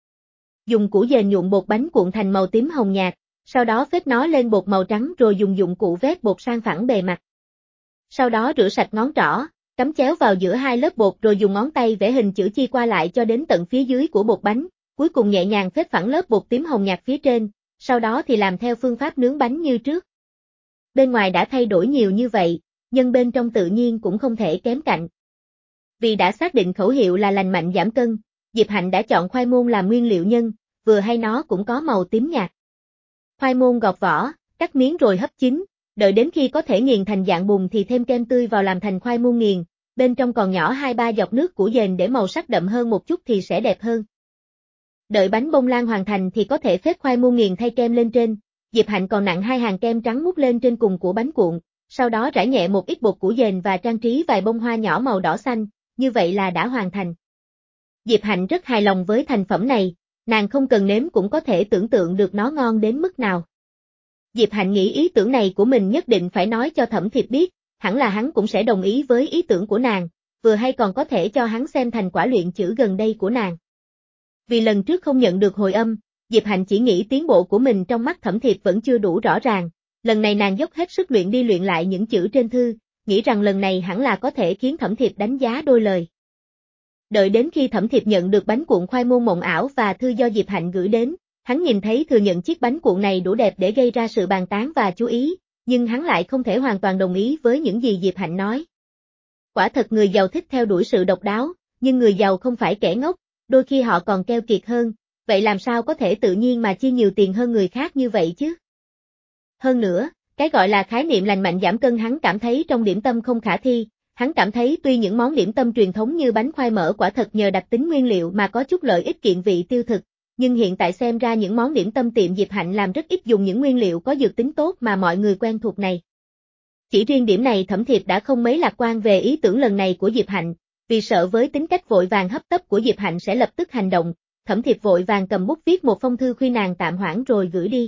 Dùng củ dền nhuộm bột bánh cuộn thành màu tím hồng nhạt, sau đó phết nó lên bột màu trắng rồi dùng dụng cụ vét bột sang phẳng bề mặt. Sau đó rửa sạch ngón trỏ, cắm chéo vào giữa hai lớp bột rồi dùng ngón tay vẽ hình chữ chi qua lại cho đến tận phía dưới của bột bánh, cuối cùng nhẹ nhàng phết phẳng lớp bột tím hồng nhạt phía trên, sau đó thì làm theo phương pháp nướng bánh như trước. Bên ngoài đã thay đổi nhiều như vậy, nhưng bên trong tự nhiên cũng không thể kém cạnh. Vì đã xác định khẩu hiệu là lành mạnh giảm cân, Diệp Hạnh đã chọn khoai môn làm nguyên liệu nhân, vừa hay nó cũng có màu tím nhạt. Khoai môn gọt vỏ, cắt miếng rồi hấp chín, đợi đến khi có thể nghiền thành dạng bùn thì thêm kem tươi vào làm thành khoai môn nghiền, bên trong còn nhỏ hai ba giọt nước củ dền để màu sắc đậm hơn một chút thì sẽ đẹp hơn. Đợi bánh bông lan hoàn thành thì có thể phết khoai môn nghiền thay kem lên trên, Diệp Hạnh còn nặn hai hàng kem trắng mút lên trên cùng của bánh cuộn, sau đó rải nhẹ một ít bột củ dền và trang trí vài bông hoa nhỏ màu đỏ xanh, như vậy là đã hoàn thành. Diệp Hạnh rất hài lòng với thành phẩm này, nàng không cần nếm cũng có thể tưởng tượng được nó ngon đến mức nào. Diệp Hạnh nghĩ ý tưởng này của mình nhất định phải nói cho Thẩm Thiệp biết, hẳn là hắn cũng sẽ đồng ý với ý tưởng của nàng, vừa hay còn có thể cho hắn xem thành quả luyện chữ gần đây của nàng. Vì lần trước không nhận được hồi âm, Diệp Hạnh chỉ nghĩ tiến bộ của mình trong mắt Thẩm Thiệp vẫn chưa đủ rõ ràng, lần này nàng dốc hết sức luyện đi luyện lại những chữ trên thư, nghĩ rằng lần này hẳn là có thể khiến Thẩm Thiệp đánh giá đôi lời. Đợi đến khi Thẩm Thiệp nhận được bánh cuộn khoai môn mộng ảo và thư do Diệp Hạnh gửi đến, hắn nhìn thấy thừa nhận chiếc bánh cuộn này đủ đẹp để gây ra sự bàn tán và chú ý, nhưng hắn lại không thể hoàn toàn đồng ý với những gì Diệp Hạnh nói. Quả thật người giàu thích theo đuổi sự độc đáo, nhưng người giàu không phải kẻ ngốc, đôi khi họ còn keo kiệt hơn, vậy làm sao có thể tự nhiên mà chi nhiều tiền hơn người khác như vậy chứ? Hơn nữa, cái gọi là khái niệm lành mạnh giảm cân hắn cảm thấy trong điểm tâm không khả thi, hắn cảm thấy tuy những món điểm tâm truyền thống như bánh khoai mỡ quả thật nhờ đặc tính nguyên liệu mà có chút lợi ích kiện vị tiêu thực, nhưng hiện tại xem ra những món điểm tâm tiệm Diệp Hạnh làm rất ít dùng những nguyên liệu có dược tính tốt mà mọi người quen thuộc này. Chỉ riêng điểm này Thẩm Thiệp đã không mấy lạc quan về ý tưởng lần này của Diệp Hạnh, vì sợ với tính cách vội vàng hấp tấp của Diệp Hạnh sẽ lập tức hành động, Thẩm Thiệp vội vàng cầm bút viết một phong thư khuyên nàng tạm hoãn rồi gửi đi.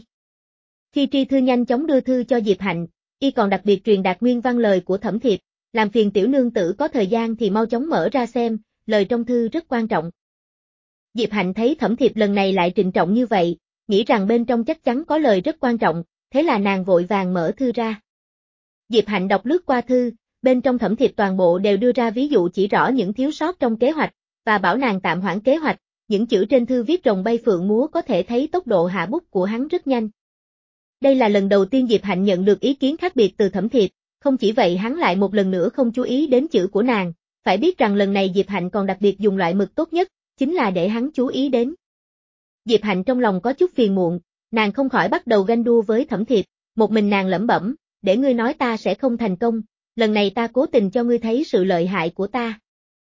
Khi tri thư nhanh chóng đưa thư cho Diệp Hạnh, y còn đặc biệt truyền đạt nguyên văn lời của Thẩm Thiệp, làm phiền tiểu nương tử có thời gian thì mau chóng mở ra xem, lời trong thư rất quan trọng. Diệp Hạnh thấy Thẩm Thiệp lần này lại trịnh trọng như vậy, nghĩ rằng bên trong chắc chắn có lời rất quan trọng, thế là nàng vội vàng mở thư ra. Diệp Hạnh đọc lướt qua thư, bên trong Thẩm Thiệp toàn bộ đều đưa ra ví dụ chỉ rõ những thiếu sót trong kế hoạch, và bảo nàng tạm hoãn kế hoạch, những chữ trên thư viết rồng bay phượng múa có thể thấy tốc độ hạ bút của hắn rất nhanh. Đây là lần đầu tiên Diệp Hạnh nhận được ý kiến khác biệt từ Thẩm Thiệp, không chỉ vậy hắn lại một lần nữa không chú ý đến chữ của nàng, phải biết rằng lần này Diệp Hạnh còn đặc biệt dùng loại mực tốt nhất, chính là để hắn chú ý đến. Diệp Hạnh trong lòng có chút phiền muộn, nàng không khỏi bắt đầu ganh đua với Thẩm Thiệp, một mình nàng lẩm bẩm, để ngươi nói ta sẽ không thành công, lần này ta cố tình cho ngươi thấy sự lợi hại của ta.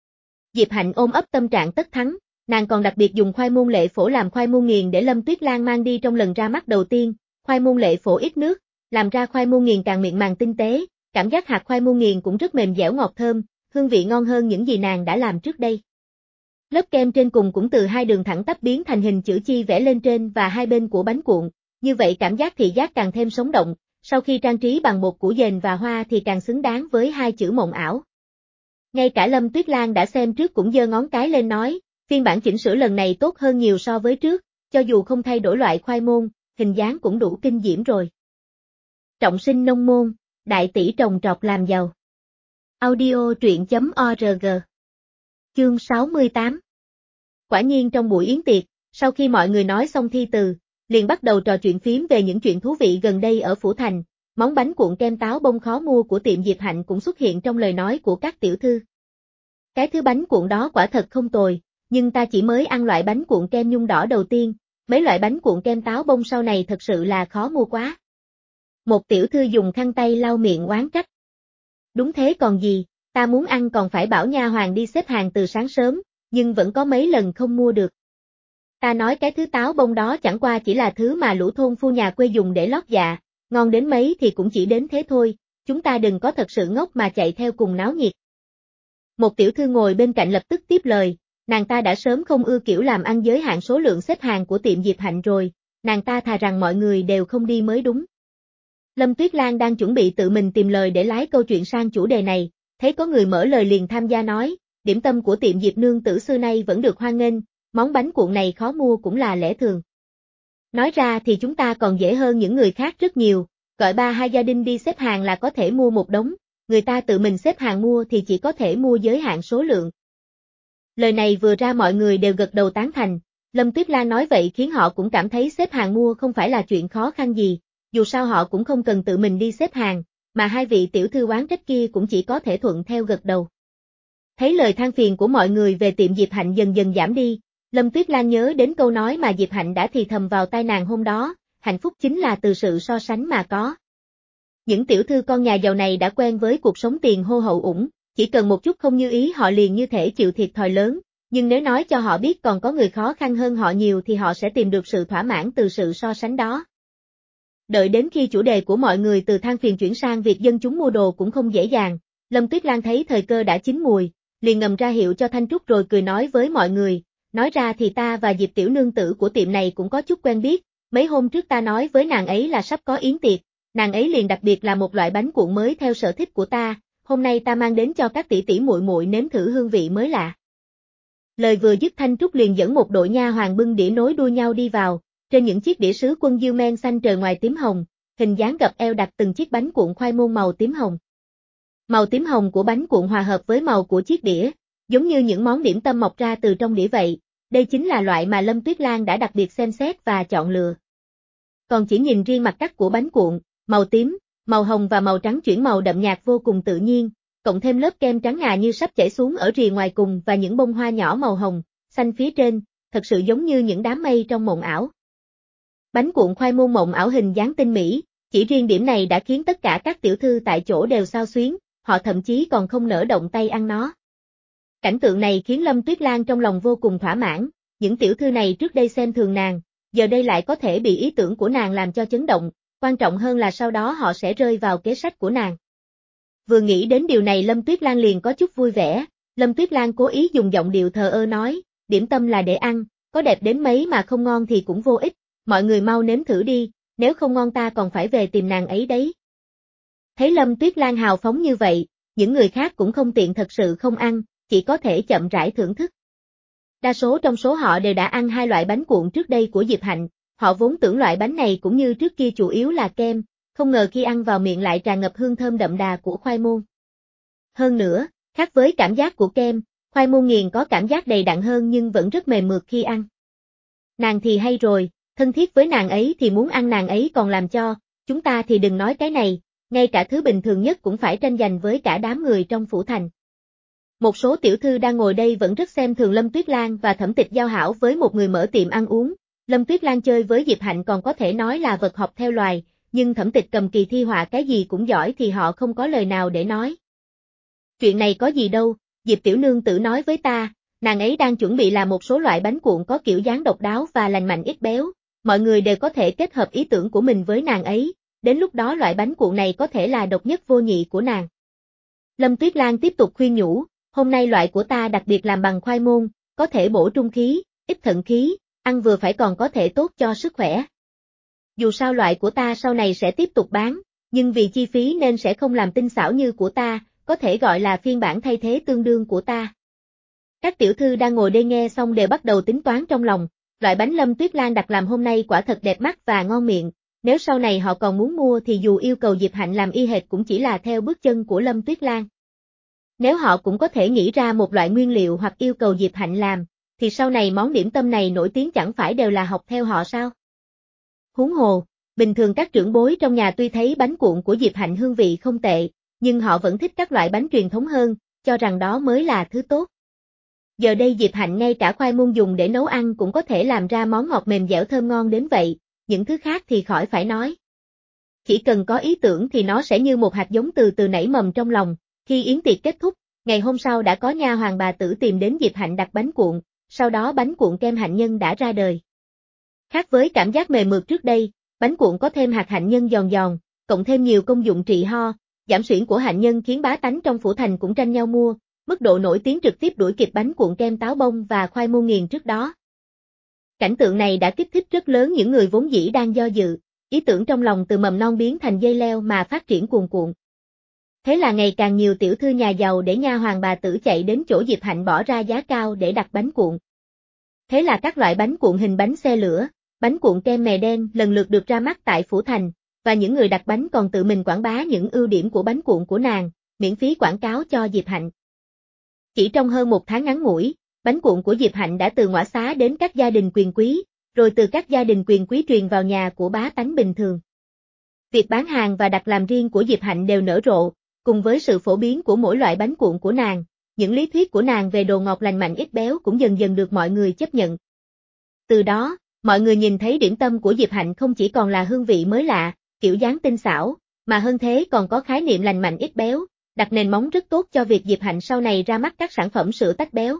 Diệp Hạnh ôm ấp tâm trạng tất thắng, nàng còn đặc biệt dùng khoai môn lệ phổ làm khoai môn nghiền để Lâm Tuyết Lan mang đi trong lần ra mắt đầu tiên, khoai môn lệ phổ ít nước, làm ra khoai môn nghiền càng mịn màng tinh tế, cảm giác hạt khoai môn nghiền cũng rất mềm dẻo ngọt thơm, hương vị ngon hơn những gì nàng đã làm trước đây. Lớp kem trên cùng cũng từ hai đường thẳng tắp biến thành hình chữ chi vẽ lên trên và hai bên của bánh cuộn, như vậy cảm giác thị giác càng thêm sống động, sau khi trang trí bằng bột củ dền và hoa thì càng xứng đáng với hai chữ mộng ảo. Ngay cả Lâm Tuyết Lan đã xem trước cũng giơ ngón cái lên nói, phiên bản chỉnh sửa lần này tốt hơn nhiều so với trước, cho dù không thay đổi loại khoai môn, hình dáng cũng đủ kinh diễm rồi. Trọng sinh nông môn, đại tỷ trồng trọt làm giàu. Audio truyện.org. Chương sáu mươi tám. Quả nhiên trong buổi yến tiệc, sau khi mọi người nói xong thi từ, liền bắt đầu trò chuyện phím về những chuyện thú vị gần đây ở Phủ Thành, món bánh cuộn kem táo bông khó mua của tiệm Diệp Hạnh cũng xuất hiện trong lời nói của các tiểu thư. Cái thứ bánh cuộn đó quả thật không tồi, nhưng ta chỉ mới ăn loại bánh cuộn kem nhung đỏ đầu tiên, mấy loại bánh cuộn kem táo bông sau này thật sự là khó mua quá. Một tiểu thư dùng khăn tay lau miệng oán trách. Đúng thế còn gì, ta muốn ăn còn phải bảo nha hoàn đi xếp hàng từ sáng sớm, nhưng vẫn có mấy lần không mua được. Ta nói cái thứ táo bông đó chẳng qua chỉ là thứ mà lũ thôn phu nhà quê dùng để lót dạ, ngon đến mấy thì cũng chỉ đến thế thôi, chúng ta đừng có thật sự ngốc mà chạy theo cùng náo nhiệt. Một tiểu thư ngồi bên cạnh lập tức tiếp lời, nàng ta đã sớm không ưa kiểu làm ăn giới hạn số lượng xếp hàng của tiệm Diệp Hạnh rồi, nàng ta thà rằng mọi người đều không đi mới đúng. Lâm Tuyết Lan đang chuẩn bị tự mình tìm lời để lái câu chuyện sang chủ đề này, thấy có người mở lời liền tham gia nói, điểm tâm của tiệm Diệp nương tử xưa nay vẫn được hoan nghênh, món bánh cuộn này khó mua cũng là lẽ thường. Nói ra thì chúng ta còn dễ hơn những người khác rất nhiều, gọi ba hai gia đình đi xếp hàng là có thể mua một đống, người ta tự mình xếp hàng mua thì chỉ có thể mua giới hạn số lượng. Lời này vừa ra mọi người đều gật đầu tán thành, Lâm Tuyết Lan nói vậy khiến họ cũng cảm thấy xếp hàng mua không phải là chuyện khó khăn gì, dù sao họ cũng không cần tự mình đi xếp hàng, mà hai vị tiểu thư oán trách kia cũng chỉ có thể thuận theo gật đầu. Thấy lời than phiền của mọi người về tiệm Diệp Hạnh dần dần giảm đi, Lâm Tuyết Lan nhớ đến câu nói mà Diệp Hạnh đã thì thầm vào tai nàng hôm đó, hạnh phúc chính là từ sự so sánh mà có. Những tiểu thư con nhà giàu này đã quen với cuộc sống tiền hô hậu ủng, chỉ cần một chút không như ý họ liền như thể chịu thiệt thòi lớn, nhưng nếu nói cho họ biết còn có người khó khăn hơn họ nhiều thì họ sẽ tìm được sự thỏa mãn từ sự so sánh đó. Đợi đến khi chủ đề của mọi người từ than phiền chuyển sang việc dân chúng mua đồ cũng không dễ dàng, Lâm Tuyết Lan thấy thời cơ đã chín mùi, liền ngầm ra hiệu cho Thanh Trúc rồi cười nói với mọi người, nói ra thì ta và Diệp tiểu nương tử của tiệm này cũng có chút quen biết, mấy hôm trước ta nói với nàng ấy là sắp có yến tiệc, nàng ấy liền đặc biệt là một loại bánh cuộn mới theo sở thích của ta, hôm nay ta mang đến cho các tỷ tỷ muội muội nếm thử hương vị mới lạ. Lời vừa dứt Thanh Trúc liền dẫn một đội nha hoàn bưng đĩa nối đuôi nhau đi vào, trên những chiếc đĩa sứ quân diêu men xanh trời ngoài tím hồng, hình dáng gập eo đặt từng chiếc bánh cuộn khoai môn màu tím hồng. Màu tím hồng của bánh cuộn hòa hợp với màu của chiếc đĩa, giống như những món điểm tâm mọc ra từ trong đĩa vậy, đây chính là loại mà Lâm Tuyết Lan đã đặc biệt xem xét và chọn lựa. Còn chỉ nhìn riêng mặt cắt của bánh cuộn, màu tím, màu hồng và màu trắng chuyển màu đậm nhạt vô cùng tự nhiên, cộng thêm lớp kem trắng ngà như sắp chảy xuống ở rìa ngoài cùng và những bông hoa nhỏ màu hồng, xanh phía trên, thật sự giống như những đám mây trong mộng ảo. Bánh cuộn khoai môn mộng ảo hình dáng tinh mỹ, chỉ riêng điểm này đã khiến tất cả các tiểu thư tại chỗ đều xao xuyến, họ thậm chí còn không nỡ động tay ăn nó. Cảnh tượng này khiến Lâm Tuyết Lan trong lòng vô cùng thỏa mãn, những tiểu thư này trước đây xem thường nàng, giờ đây lại có thể bị ý tưởng của nàng làm cho chấn động, quan trọng hơn là sau đó họ sẽ rơi vào kế sách của nàng. Vừa nghĩ đến điều này Lâm Tuyết Lan liền có chút vui vẻ, Lâm Tuyết Lan cố ý dùng giọng điệu thờ ơ nói, điểm tâm là để ăn, có đẹp đến mấy mà không ngon thì cũng vô ích, mọi người mau nếm thử đi, nếu không ngon ta còn phải về tìm nàng ấy đấy. Thấy Lâm Tuyết Lan hào phóng như vậy, những người khác cũng không tiện thật sự không ăn, chỉ có thể chậm rãi thưởng thức. Đa số trong số họ đều đã ăn hai loại bánh cuộn trước đây của Diệp Hạnh, họ vốn tưởng loại bánh này cũng như trước kia chủ yếu là kem, không ngờ khi ăn vào miệng lại tràn ngập hương thơm đậm đà của khoai môn. Hơn nữa, khác với cảm giác của kem, khoai môn nghiền có cảm giác đầy đặn hơn nhưng vẫn rất mềm mượt khi ăn. Nàng thì hay rồi, thân thiết với nàng ấy thì muốn ăn nàng ấy còn làm cho, chúng ta thì đừng nói cái này, ngay cả thứ bình thường nhất cũng phải tranh giành với cả đám người trong phủ thành. Một số tiểu thư đang ngồi đây vẫn rất xem thường Lâm Tuyết Lan và Thẩm Tịch giao hảo với một người mở tiệm ăn uống, Lâm Tuyết Lan chơi với Diệp Hạnh còn có thể nói là vật học theo loài, nhưng Thẩm Tịch cầm kỳ thi họa cái gì cũng giỏi thì họ không có lời nào để nói. Chuyện này có gì đâu, Diệp tiểu nương tử nói với ta, nàng ấy đang chuẩn bị làm một số loại bánh cuộn có kiểu dáng độc đáo và lành mạnh ít béo, mọi người đều có thể kết hợp ý tưởng của mình với nàng ấy, đến lúc đó loại bánh cuộn này có thể là độc nhất vô nhị của nàng. Lâm Tuyết Lan tiếp tục khuyên nhủ, hôm nay loại của ta đặc biệt làm bằng khoai môn, có thể bổ trung khí, ít thận khí, ăn vừa phải còn có thể tốt cho sức khỏe. Dù sao loại của ta sau này sẽ tiếp tục bán, nhưng vì chi phí nên sẽ không làm tinh xảo như của ta, có thể gọi là phiên bản thay thế tương đương của ta. Các tiểu thư đang ngồi đây nghe xong đều bắt đầu tính toán trong lòng, loại bánh Lâm Tuyết Lan đặt làm hôm nay quả thật đẹp mắt và ngon miệng, nếu sau này họ còn muốn mua thì dù yêu cầu Diệp Hạnh làm y hệt cũng chỉ là theo bước chân của Lâm Tuyết Lan. Nếu họ cũng có thể nghĩ ra một loại nguyên liệu hoặc yêu cầu Diệp Hạnh làm, thì sau này món điểm tâm này nổi tiếng chẳng phải đều là học theo họ sao? Huống hồ, bình thường các trưởng bối trong nhà tuy thấy bánh cuộn của Diệp Hạnh hương vị không tệ, nhưng họ vẫn thích các loại bánh truyền thống hơn, cho rằng đó mới là thứ tốt. Giờ đây Diệp Hạnh ngay cả khoai môn dùng để nấu ăn cũng có thể làm ra món ngọt mềm dẻo thơm ngon đến vậy, những thứ khác thì khỏi phải nói. Chỉ cần có ý tưởng thì nó sẽ như một hạt giống từ từ nảy mầm trong lòng, khi yến tiệc kết thúc, ngày hôm sau đã có nha hoàn bà tử tìm đến Diệp Hạnh đặt bánh cuộn, sau đó bánh cuộn kem hạnh nhân đã ra đời. Khác với cảm giác mềm mượt trước đây, bánh cuộn có thêm hạt hạnh nhân giòn giòn, cộng thêm nhiều công dụng trị ho, giảm suyễn của hạnh nhân khiến bá tánh trong phủ thành cũng tranh nhau mua, mức độ nổi tiếng trực tiếp đuổi kịp bánh cuộn kem táo bông và khoai môn nghiền trước đó. Cảnh tượng này đã kích thích rất lớn những người vốn dĩ đang do dự, ý tưởng trong lòng từ mầm non biến thành dây leo mà phát triển cuồn cuộn. Thế là ngày càng nhiều tiểu thư nhà giàu để nha hoàn bà tử chạy đến chỗ Diệp Hạnh bỏ ra giá cao để đặt bánh cuộn. Thế là các loại bánh cuộn hình bánh xe lửa, bánh cuộn kem mè đen lần lượt được ra mắt tại phủ thành, và những người đặt bánh còn tự mình quảng bá những ưu điểm của bánh cuộn của nàng, miễn phí quảng cáo cho Diệp Hạnh. Chỉ trong hơn một tháng ngắn ngủi, bánh cuộn của Diệp Hạnh đã từ ngõ xá đến các gia đình quyền quý, rồi từ các gia đình quyền quý truyền vào nhà của bá tánh bình thường. Việc bán hàng và đặt làm riêng của Diệp Hạnh đều nở rộ, cùng với sự phổ biến của mỗi loại bánh cuộn của nàng, những lý thuyết của nàng về đồ ngọt lành mạnh ít béo cũng dần dần được mọi người chấp nhận. Từ đó, mọi người nhìn thấy điểm tâm của Diệp Hạnh không chỉ còn là hương vị mới lạ, kiểu dáng tinh xảo, mà hơn thế còn có khái niệm lành mạnh ít béo, đặt nền móng rất tốt cho việc Diệp Hạnh sau này ra mắt các sản phẩm sữa tách béo.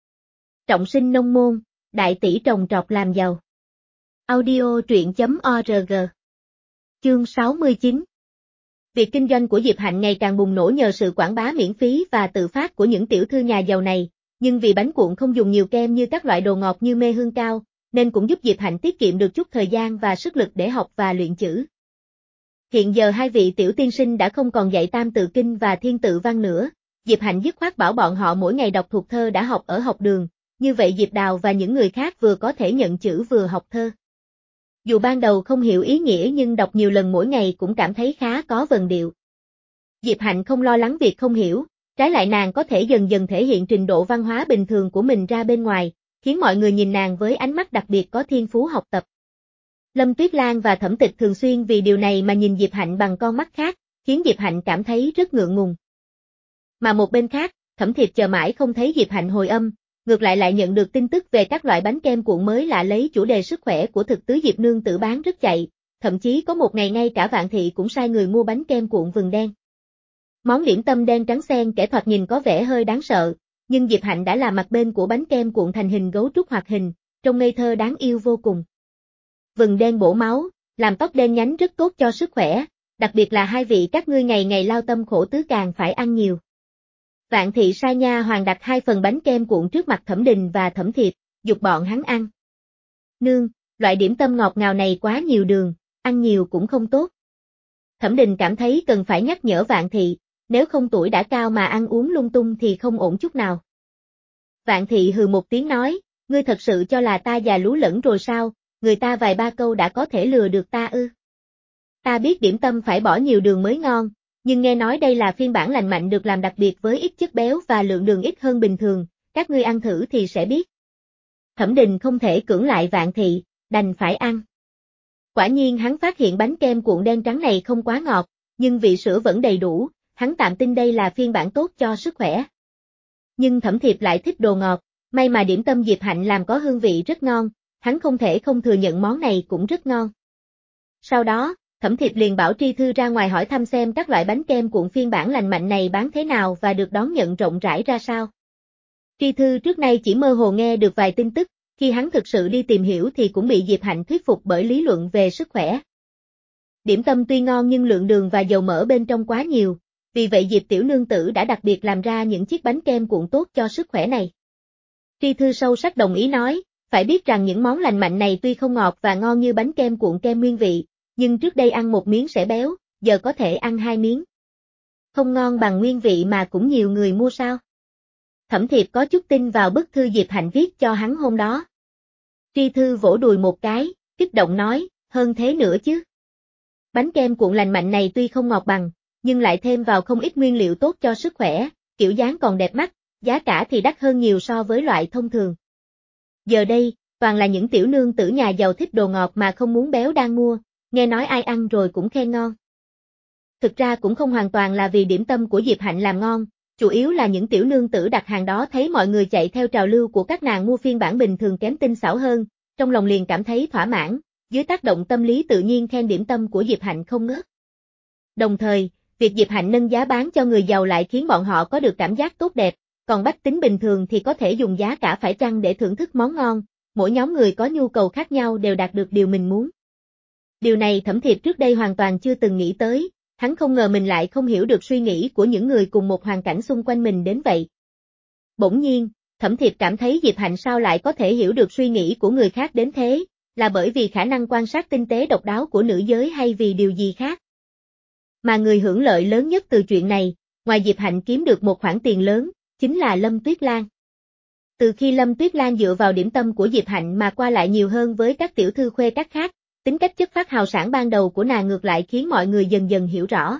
Trọng sinh nông môn, đại tỷ trồng trọt làm giàu. Audio truyện chấm org. Chương sáu mươi chín. Việc kinh doanh của Diệp Hạnh ngày càng bùng nổ nhờ sự quảng bá miễn phí và tự phát của những tiểu thư nhà giàu này, nhưng vì bánh cuộn không dùng nhiều kem như các loại đồ ngọt như mê hương cao, nên cũng giúp Diệp Hạnh tiết kiệm được chút thời gian và sức lực để học và luyện chữ. Hiện giờ hai vị tiểu tiên sinh đã không còn dạy tam tự kinh và thiên tự văn nữa, Diệp Hạnh dứt khoát bảo bọn họ mỗi ngày đọc thuộc thơ đã học ở học đường, như vậy Diệp Đào và những người khác vừa có thể nhận chữ vừa học thơ. Dù ban đầu không hiểu ý nghĩa nhưng đọc nhiều lần mỗi ngày cũng cảm thấy khá có vần điệu. Diệp Hạnh không lo lắng việc không hiểu, trái lại nàng có thể dần dần thể hiện trình độ văn hóa bình thường của mình ra bên ngoài, khiến mọi người nhìn nàng với ánh mắt đặc biệt có thiên phú học tập. Lâm Tuyết Lan và Thẩm Tịch thường xuyên vì điều này mà nhìn Diệp Hạnh bằng con mắt khác, khiến Diệp Hạnh cảm thấy rất ngượng ngùng. Mà một bên khác, Thẩm Thiệt chờ mãi không thấy Diệp Hạnh hồi âm, ngược lại lại nhận được tin tức về các loại bánh kem cuộn mới lạ lấy chủ đề sức khỏe của thực tứ Diệp Nương Tử bán rất chạy, thậm chí có một ngày ngay cả Vạn Thị cũng sai người mua bánh kem cuộn vừng đen. Món điểm tâm đen trắng xen kẻ thoạt nhìn có vẻ hơi đáng sợ, nhưng Diệp Hạnh đã làm mặt bên của bánh kem cuộn thành hình gấu trúc hoạt hình, trông ngây thơ đáng yêu vô cùng. Vừng đen bổ máu, làm tóc đen nhánh rất tốt cho sức khỏe, đặc biệt là hai vị các ngươi ngày ngày lao tâm khổ tứ càng phải ăn nhiều. Vạn Thị sai nha hoàn đặt hai phần bánh kem cuộn trước mặt Thẩm Đình và Thẩm Thiệt, dục bọn hắn ăn. Nương, loại điểm tâm ngọt ngào này quá nhiều đường, ăn nhiều cũng không tốt. Thẩm Đình cảm thấy cần phải nhắc nhở Vạn Thị, nếu không tuổi đã cao mà ăn uống lung tung thì không ổn chút nào. Vạn Thị hừ một tiếng nói, ngươi thật sự cho là ta già lú lẫn rồi sao, người ta vài ba câu đã có thể lừa được ta ư. Ta biết điểm tâm phải bỏ nhiều đường mới ngon, nhưng nghe nói đây là phiên bản lành mạnh được làm đặc biệt với ít chất béo và lượng đường ít hơn bình thường, các ngươi ăn thử thì sẽ biết. Thẩm Đình không thể cưỡng lại Vạn Thị, đành phải ăn. Quả nhiên hắn phát hiện bánh kem cuộn đen trắng này không quá ngọt, nhưng vị sữa vẫn đầy đủ, hắn tạm tin đây là phiên bản tốt cho sức khỏe. Nhưng Thẩm Thiệp lại thích đồ ngọt, may mà điểm tâm Diệp Hạnh làm có hương vị rất ngon, hắn không thể không thừa nhận món này cũng rất ngon. Sau đó, Thẩm Thiệp liền bảo Tri Thư ra ngoài hỏi thăm xem các loại bánh kem cuộn phiên bản lành mạnh này bán thế nào và được đón nhận rộng rãi ra sao. Tri Thư trước nay chỉ mơ hồ nghe được vài tin tức, khi hắn thực sự đi tìm hiểu thì cũng bị Diệp Hạnh thuyết phục bởi lý luận về sức khỏe. Điểm tâm tuy ngon nhưng lượng đường và dầu mỡ bên trong quá nhiều, vì vậy Diệp Tiểu Nương Tử đã đặc biệt làm ra những chiếc bánh kem cuộn tốt cho sức khỏe này. Tri Thư sâu sắc đồng ý nói, phải biết rằng những món lành mạnh này tuy không ngọt và ngon như bánh kem cuộn kem nguyên vị, nhưng trước đây ăn một miếng sẽ béo, giờ có thể ăn hai miếng. Không ngon bằng nguyên vị mà cũng nhiều người mua sao? Thẩm Thiệp có chút tin vào bức thư Diệp Hạnh viết cho hắn hôm đó. Tri Thư vỗ đùi một cái, kích động nói, hơn thế nữa chứ. Bánh kem cuộn lành mạnh này tuy không ngọt bằng, nhưng lại thêm vào không ít nguyên liệu tốt cho sức khỏe, kiểu dáng còn đẹp mắt, giá cả thì đắt hơn nhiều so với loại thông thường. Giờ đây, toàn là những tiểu nương tử nhà giàu thích đồ ngọt mà không muốn béo đang mua, nghe nói ai ăn rồi cũng khen ngon. Thực ra cũng không hoàn toàn là vì điểm tâm của Diệp Hạnh làm ngon, chủ yếu là những tiểu nương tử đặt hàng đó thấy mọi người chạy theo trào lưu của các nàng mua phiên bản bình thường kém tinh xảo hơn, trong lòng liền cảm thấy thỏa mãn, dưới tác động tâm lý tự nhiên khen điểm tâm của Diệp Hạnh không ngớt. Đồng thời, việc Diệp Hạnh nâng giá bán cho người giàu lại khiến bọn họ có được cảm giác tốt đẹp, còn bách tính bình thường thì có thể dùng giá cả phải chăng để thưởng thức món ngon, mỗi nhóm người có nhu cầu khác nhau đều đạt được điều mình muốn. Điều này Thẩm Thiệp trước đây hoàn toàn chưa từng nghĩ tới, hắn không ngờ mình lại không hiểu được suy nghĩ của những người cùng một hoàn cảnh xung quanh mình đến vậy. Bỗng nhiên, Thẩm Thiệp cảm thấy Diệp Hạnh sao lại có thể hiểu được suy nghĩ của người khác đến thế, là bởi vì khả năng quan sát tinh tế độc đáo của nữ giới hay vì điều gì khác. Mà người hưởng lợi lớn nhất từ chuyện này, ngoài Diệp Hạnh kiếm được một khoản tiền lớn, chính là Lâm Tuyết Lan. Từ khi Lâm Tuyết Lan dựa vào điểm tâm của Diệp Hạnh mà qua lại nhiều hơn với các tiểu thư khuê các khác, tính cách chất phác hào sảng ban đầu của nàng ngược lại khiến mọi người dần dần hiểu rõ.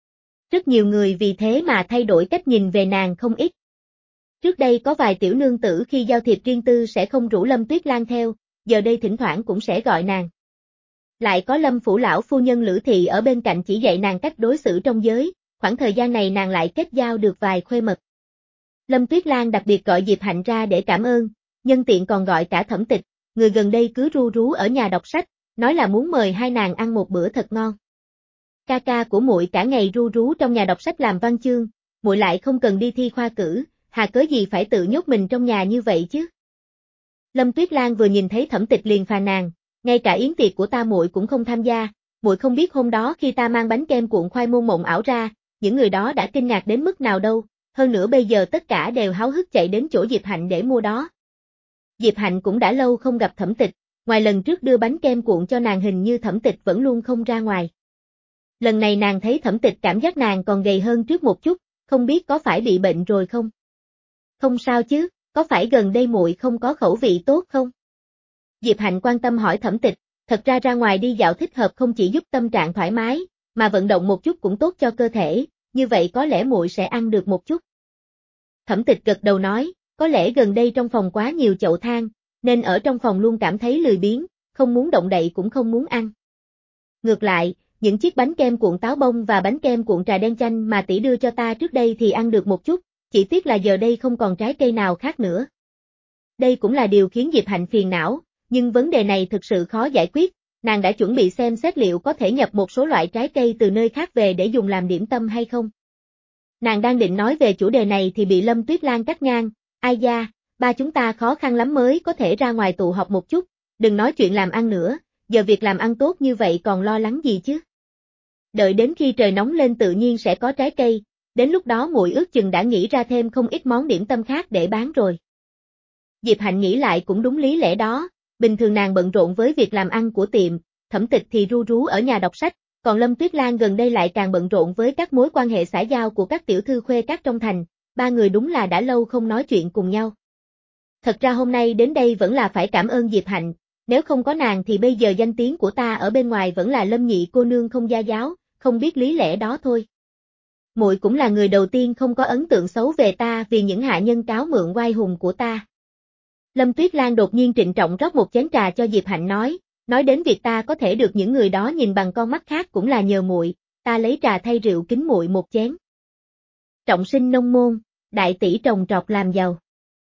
Rất nhiều người vì thế mà thay đổi cách nhìn về nàng không ít. Trước đây có vài tiểu nương tử khi giao thiệp riêng tư sẽ không rủ Lâm Tuyết Lan theo, giờ đây thỉnh thoảng cũng sẽ gọi nàng. Lại có Lâm phủ lão phu nhân Lữ Thị ở bên cạnh chỉ dạy nàng cách đối xử trong giới, khoảng thời gian này nàng lại kết giao được vài khuê mật. Lâm Tuyết Lan đặc biệt gọi Diệp Hạnh ra để cảm ơn, nhân tiện còn gọi cả Thẩm Tịch, người gần đây cứ ru rú ở nhà đọc sách, nói là muốn mời hai nàng ăn một bữa thật ngon. Ca ca của muội cả ngày ru rú trong nhà đọc sách làm văn chương, muội lại không cần đi thi khoa cử, hà cớ gì phải tự nhốt mình trong nhà như vậy chứ? Lâm Tuyết Lan vừa nhìn thấy Thẩm Tịch liền phàn nàn, ngay cả yến tiệc của ta muội cũng không tham gia, muội không biết hôm đó khi ta mang bánh kem cuộn khoai môn mộng ảo ra, những người đó đã kinh ngạc đến mức nào đâu, hơn nữa bây giờ tất cả đều háo hức chạy đến chỗ Diệp Hạnh để mua đó. Diệp Hạnh cũng đã lâu không gặp Thẩm Tịch, ngoài lần trước đưa bánh kem cuộn cho nàng hình như Thẩm Tịch vẫn luôn không ra ngoài. Lần này nàng thấy Thẩm Tịch cảm giác nàng còn gầy hơn trước một chút, không biết có phải bị bệnh rồi không? Không sao chứ, có phải gần đây muội không có khẩu vị tốt không? Diệp Hạnh quan tâm hỏi Thẩm Tịch, thật ra ra ngoài đi dạo thích hợp không chỉ giúp tâm trạng thoải mái, mà vận động một chút cũng tốt cho cơ thể, như vậy có lẽ muội sẽ ăn được một chút. Thẩm Tịch gật đầu nói, có lẽ gần đây trong phòng quá nhiều chậu than, nên ở trong phòng luôn cảm thấy lười biếng, không muốn động đậy cũng không muốn ăn. Ngược lại, những chiếc bánh kem cuộn táo bông và bánh kem cuộn trà đen chanh mà tỷ đưa cho ta trước đây thì ăn được một chút, chỉ tiếc là giờ đây không còn trái cây nào khác nữa. Đây cũng là điều khiến Diệp Hạnh phiền não, nhưng vấn đề này thực sự khó giải quyết, nàng đã chuẩn bị xem xét liệu có thể nhập một số loại trái cây từ nơi khác về để dùng làm điểm tâm hay không. Nàng đang định nói về chủ đề này thì bị Lâm Tuyết Lan cắt ngang, ai da, ba chúng ta khó khăn lắm mới có thể ra ngoài tụ họp một chút, đừng nói chuyện làm ăn nữa, giờ việc làm ăn tốt như vậy còn lo lắng gì chứ. Đợi đến khi trời nóng lên tự nhiên sẽ có trái cây, đến lúc đó muội ước chừng đã nghĩ ra thêm không ít món điểm tâm khác để bán rồi. Diệp Hạnh nghĩ lại cũng đúng lý lẽ đó, bình thường nàng bận rộn với việc làm ăn của tiệm, Thẩm Tịch thì ru rú ở nhà đọc sách, còn Lâm Tuyết Lan gần đây lại càng bận rộn với các mối quan hệ xã giao của các tiểu thư khuê các trong thành, ba người đúng là đã lâu không nói chuyện cùng nhau. Thật ra hôm nay đến đây vẫn là phải cảm ơn Diệp Hạnh, nếu không có nàng thì bây giờ danh tiếng của ta ở bên ngoài vẫn là Lâm nhị cô nương không gia giáo, không biết lý lẽ đó thôi. Muội cũng là người đầu tiên không có ấn tượng xấu về ta vì những hạ nhân cáo mượn oai hùng của ta. Lâm Tuyết Lan đột nhiên trịnh trọng rót một chén trà cho Diệp Hạnh nói, nói đến việc ta có thể được những người đó nhìn bằng con mắt khác cũng là nhờ muội, ta lấy trà thay rượu kính muội một chén. Trọng sinh nông môn, đại tỷ trồng trọt làm giàu.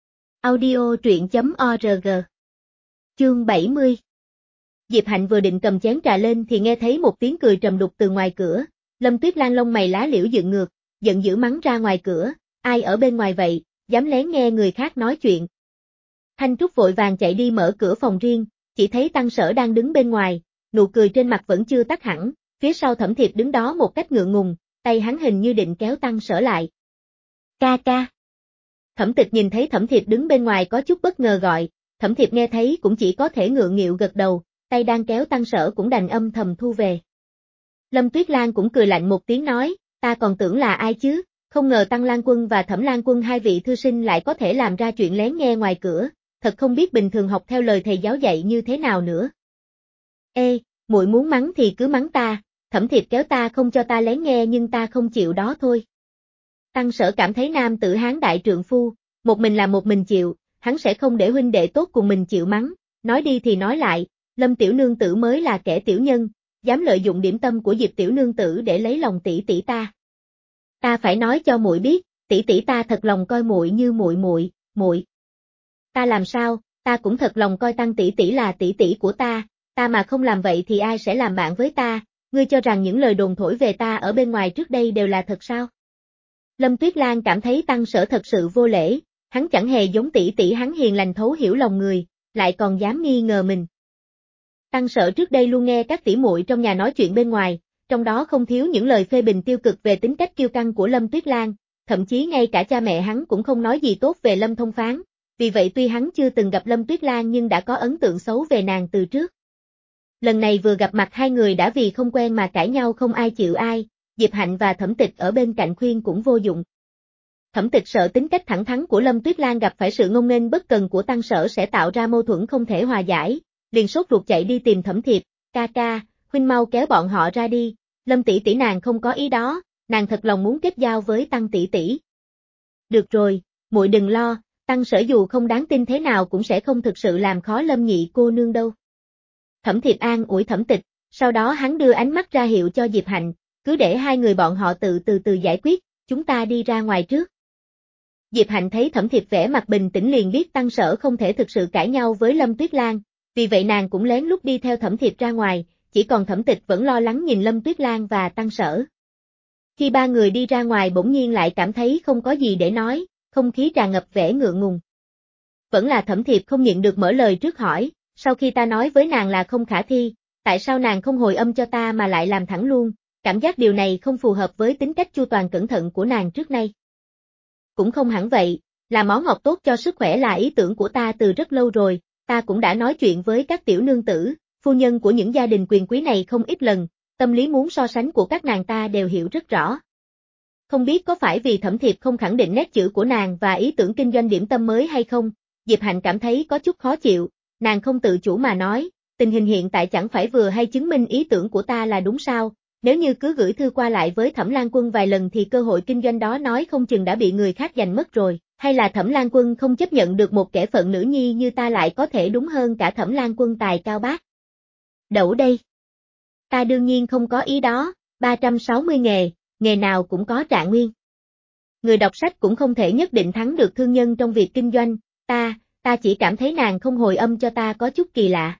Audio truyện chấm org. Chương bảy mươi. Diệp Hạnh vừa định cầm chén trà lên thì nghe thấy một tiếng cười trầm đục từ ngoài cửa, Lâm Tuyết Lan lông mày lá liễu dựng ngược, giận dữ mắng ra ngoài cửa, ai ở bên ngoài vậy, dám lén nghe người khác nói chuyện. Thanh Trúc vội vàng chạy đi mở cửa phòng riêng, chỉ thấy Tăng Sở đang đứng bên ngoài, nụ cười trên mặt vẫn chưa tắt hẳn, phía sau Thẩm Thiệp đứng đó một cách ngượng ngùng, tay hắn hình như định kéo Tăng Sở lại. Ca ca. Thẩm Tịch nhìn thấy Thẩm Thiệp đứng bên ngoài có chút bất ngờ gọi, Thẩm Thiệp nghe thấy cũng chỉ có thể ngượng nghịu gật đầu, tay đang kéo Tăng Sở cũng đành âm thầm thu về. Lâm Tuyết Lan cũng cười lạnh một tiếng nói, ta còn tưởng là ai chứ, không ngờ Tăng Lan Quân và Thẩm Lan Quân hai vị thư sinh lại có thể làm ra chuyện lén nghe ngoài cửa, thật không biết bình thường học theo lời thầy giáo dạy như thế nào nữa. Ê, muội muốn mắng thì cứ mắng ta, Thẩm Thiệp kéo ta không cho ta lén nghe nhưng ta không chịu đó thôi. Tăng Sở cảm thấy nam tử hán đại trượng phu, một mình là một mình chịu, hắn sẽ không để huynh đệ tốt cùng mình chịu mắng, nói đi thì nói lại, Lâm tiểu nương tử mới là kẻ tiểu nhân, dám lợi dụng điểm tâm của Diệp tiểu nương tử để lấy lòng tỷ tỷ ta. Ta phải nói cho muội biết, tỷ tỷ ta thật lòng coi muội như muội muội, muội. Ta làm sao, ta cũng thật lòng coi Tăng tỷ tỷ là tỷ tỷ của ta, ta mà không làm vậy thì ai sẽ làm bạn với ta, ngươi cho rằng những lời đồn thổi về ta ở bên ngoài trước đây đều là thật sao? Lâm Tuyết Lan cảm thấy Tăng Sở thật sự vô lễ, hắn chẳng hề giống tỷ tỷ hắn hiền lành thấu hiểu lòng người, lại còn dám nghi ngờ mình. Tăng Sở trước đây luôn nghe các tỷ muội trong nhà nói chuyện bên ngoài, trong đó không thiếu những lời phê bình tiêu cực về tính cách kiêu căng của Lâm Tuyết Lan, thậm chí ngay cả cha mẹ hắn cũng không nói gì tốt về Lâm Thông Phán, vì vậy tuy hắn chưa từng gặp Lâm Tuyết Lan nhưng đã có ấn tượng xấu về nàng từ trước. Lần này vừa gặp mặt hai người đã vì không quen mà cãi nhau không ai chịu ai, Diệp Hạnh và Thẩm Tịch ở bên cạnh khuyên cũng vô dụng. Thẩm Tịch sợ tính cách thẳng thắn của Lâm Tuyết Lan gặp phải sự ngông nghênh bất cần của Tăng Sở sẽ tạo ra mâu thuẫn không thể hòa giải, liền sốt ruột chạy đi tìm Thẩm Thiệp, ca ca, huynh mau kéo bọn họ ra đi, Lâm tỷ tỷ nàng không có ý đó, nàng thật lòng muốn kết giao với Tăng tỷ tỷ. Được rồi, muội đừng lo, Tăng Sở dù không đáng tin thế nào cũng sẽ không thực sự làm khó Lâm nhị cô nương đâu. Thẩm Thiệp an ủi Thẩm Tịch, sau đó hắn đưa ánh mắt ra hiệu cho Diệp Hạnh, cứ để hai người bọn họ tự từ từ giải quyết, chúng ta đi ra ngoài trước. Diệp Hạnh thấy Thẩm Thiệp vẻ mặt bình tĩnh liền biết Tăng Sở không thể thực sự cãi nhau với Lâm Tuyết Lan, vì vậy nàng cũng lén lút đi theo Thẩm Thiệp ra ngoài, chỉ còn Thẩm Tịch vẫn lo lắng nhìn Lâm Tuyết Lan và Tăng Sở. Khi ba người đi ra ngoài bỗng nhiên lại cảm thấy không có gì để nói, không khí tràn ngập vẻ ngượng ngùng. Vẫn là Thẩm Thiệp không nhịn được mở lời trước hỏi, sau khi ta nói với nàng là không khả thi, tại sao nàng không hồi âm cho ta mà lại làm thẳng luôn, cảm giác điều này không phù hợp với tính cách chu toàn cẩn thận của nàng trước nay. Cũng không hẳn vậy, là món ngọt tốt cho sức khỏe là ý tưởng của ta từ rất lâu rồi, ta cũng đã nói chuyện với các tiểu nương tử, phu nhân của những gia đình quyền quý này không ít lần, tâm lý muốn so sánh của các nàng ta đều hiểu rất rõ. Không biết có phải vì Thẩm Thiệp không khẳng định nét chữ của nàng và ý tưởng kinh doanh điểm tâm mới hay không, Diệp Hạnh cảm thấy có chút khó chịu, nàng không tự chủ mà nói, tình hình hiện tại chẳng phải vừa hay chứng minh ý tưởng của ta là đúng sao, nếu như cứ gửi thư qua lại với Thẩm Lan Quân vài lần thì cơ hội kinh doanh đó nói không chừng đã bị người khác giành mất rồi, hay là Thẩm Lan Quân không chấp nhận được một kẻ phận nữ nhi như ta lại có thể đúng hơn cả Thẩm Lan Quân tài cao bác. Đẩu đây. Ta đương nhiên không có ý đó, ba trăm sáu mươi nghề, nghề nào cũng có trạng nguyên. Người đọc sách cũng không thể nhất định thắng được thương nhân trong việc kinh doanh, ta, ta chỉ cảm thấy nàng không hồi âm cho ta có chút kỳ lạ.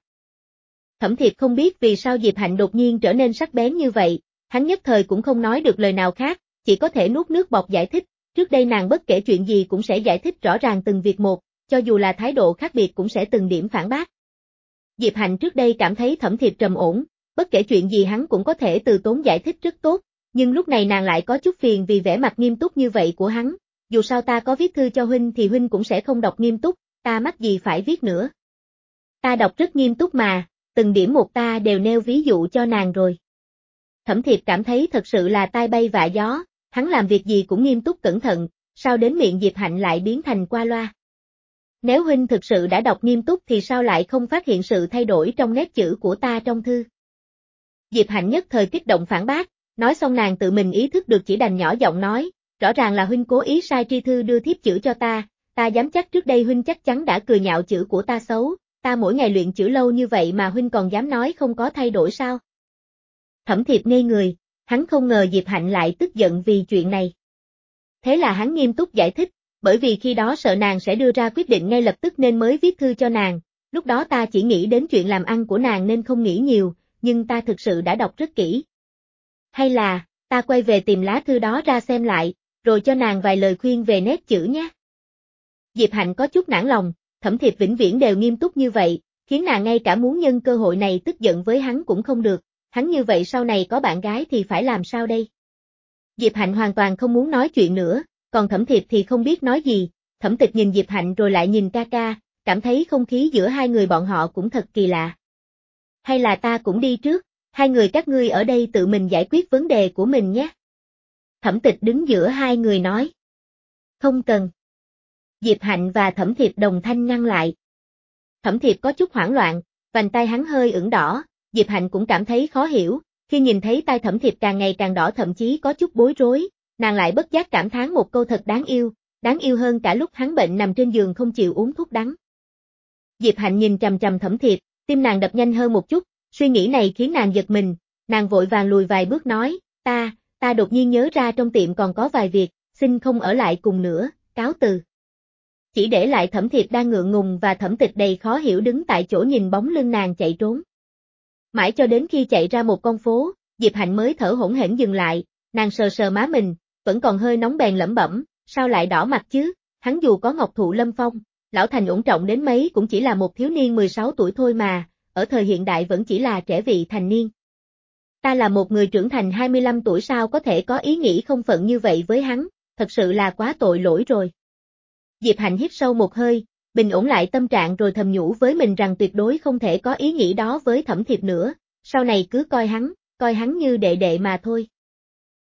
Thẩm Thiệp không biết vì sao Diệp Hạnh đột nhiên trở nên sắc bén như vậy, hắn nhất thời cũng không nói được lời nào khác, chỉ có thể nuốt nước bọt giải thích, trước đây nàng bất kể chuyện gì cũng sẽ giải thích rõ ràng từng việc một, cho dù là thái độ khác biệt cũng sẽ từng điểm phản bác. Diệp Hạnh trước đây cảm thấy Thẩm Thiệp trầm ổn, bất kể chuyện gì hắn cũng có thể từ tốn giải thích rất tốt, nhưng lúc này nàng lại có chút phiền vì vẻ mặt nghiêm túc như vậy của hắn, dù sao ta có viết thư cho huynh thì huynh cũng sẽ không đọc nghiêm túc, ta mắc gì phải viết nữa. Ta đọc rất nghiêm túc mà, từng điểm một ta đều nêu ví dụ cho nàng rồi. Thẩm Thiệp cảm thấy thật sự là tai bay vạ gió, hắn làm việc gì cũng nghiêm túc cẩn thận, sao đến miệng Diệp Hạnh lại biến thành qua loa. Nếu huynh thực sự đã đọc nghiêm túc thì sao lại không phát hiện sự thay đổi trong nét chữ của ta trong thư. Diệp Hạnh nhất thời kích động phản bác, nói xong nàng tự mình ý thức được chỉ đành nhỏ giọng nói, rõ ràng là huynh cố ý sai tri thư đưa thiếp chữ cho ta, ta dám chắc trước đây huynh chắc chắn đã cười nhạo chữ của ta xấu, ta mỗi ngày luyện chữ lâu như vậy mà huynh còn dám nói không có thay đổi sao? Thẩm Thiệp ngây người, hắn không ngờ Diệp Hạnh lại tức giận vì chuyện này. Thế là hắn nghiêm túc giải thích, bởi vì khi đó sợ nàng sẽ đưa ra quyết định ngay lập tức nên mới viết thư cho nàng, lúc đó ta chỉ nghĩ đến chuyện làm ăn của nàng nên không nghĩ nhiều, nhưng ta thực sự đã đọc rất kỹ. Hay là, ta quay về tìm lá thư đó ra xem lại, rồi cho nàng vài lời khuyên về nét chữ nhé. Diệp Hạnh có chút nản lòng, Thẩm Thiệp vĩnh viễn đều nghiêm túc như vậy, khiến nàng ngay cả muốn nhân cơ hội này tức giận với hắn cũng không được, hắn như vậy sau này có bạn gái thì phải làm sao đây? Diệp Hạnh hoàn toàn không muốn nói chuyện nữa, còn Thẩm Thiệp thì không biết nói gì, Thẩm Tịch nhìn Diệp Hạnh rồi lại nhìn ca ca, cảm thấy không khí giữa hai người bọn họ cũng thật kỳ lạ. Hay là ta cũng đi trước, hai người các ngươi ở đây tự mình giải quyết vấn đề của mình nhé. Thẩm Tịch đứng giữa hai người nói. Không cần. Diệp Hạnh và Thẩm Thiệp đồng thanh ngăn lại. Thẩm Thiệp có chút hoảng loạn, vành tay hắn hơi ửng đỏ, Diệp Hạnh cũng cảm thấy khó hiểu, khi nhìn thấy tay Thẩm Thiệp càng ngày càng đỏ thậm chí có chút bối rối, nàng lại bất giác cảm thán một câu thật đáng yêu, đáng yêu hơn cả lúc hắn bệnh nằm trên giường không chịu uống thuốc đắng. Diệp Hạnh nhìn chằm chằm Thẩm Thiệp, tim nàng đập nhanh hơn một chút, suy nghĩ này khiến nàng giật mình, nàng vội vàng lùi vài bước nói, ta, ta đột nhiên nhớ ra trong tiệm còn có vài việc, xin không ở lại cùng nữa, cáo từ. Chỉ để lại Thẩm Thiệp đang ngượng ngùng và Thẩm Tịch đầy khó hiểu đứng tại chỗ nhìn bóng lưng nàng chạy trốn. Mãi cho đến khi chạy ra một con phố, Diệp Hạnh mới thở hổn hển dừng lại, nàng sờ sờ má mình, vẫn còn hơi nóng bèn lẩm bẩm, sao lại đỏ mặt chứ, hắn dù có ngọc thụ lâm phong, lão thành ổn trọng đến mấy cũng chỉ là một thiếu niên mười sáu tuổi thôi mà, ở thời hiện đại vẫn chỉ là trẻ vị thành niên. Ta là một người trưởng thành hai mươi lăm tuổi sao có thể có ý nghĩ không phận như vậy với hắn, thật sự là quá tội lỗi rồi. Diệp Hạnh hít sâu một hơi, bình ổn lại tâm trạng rồi thầm nhủ với mình rằng tuyệt đối không thể có ý nghĩ đó với Thẩm Thiệp nữa, sau này cứ coi hắn, coi hắn như đệ đệ mà thôi.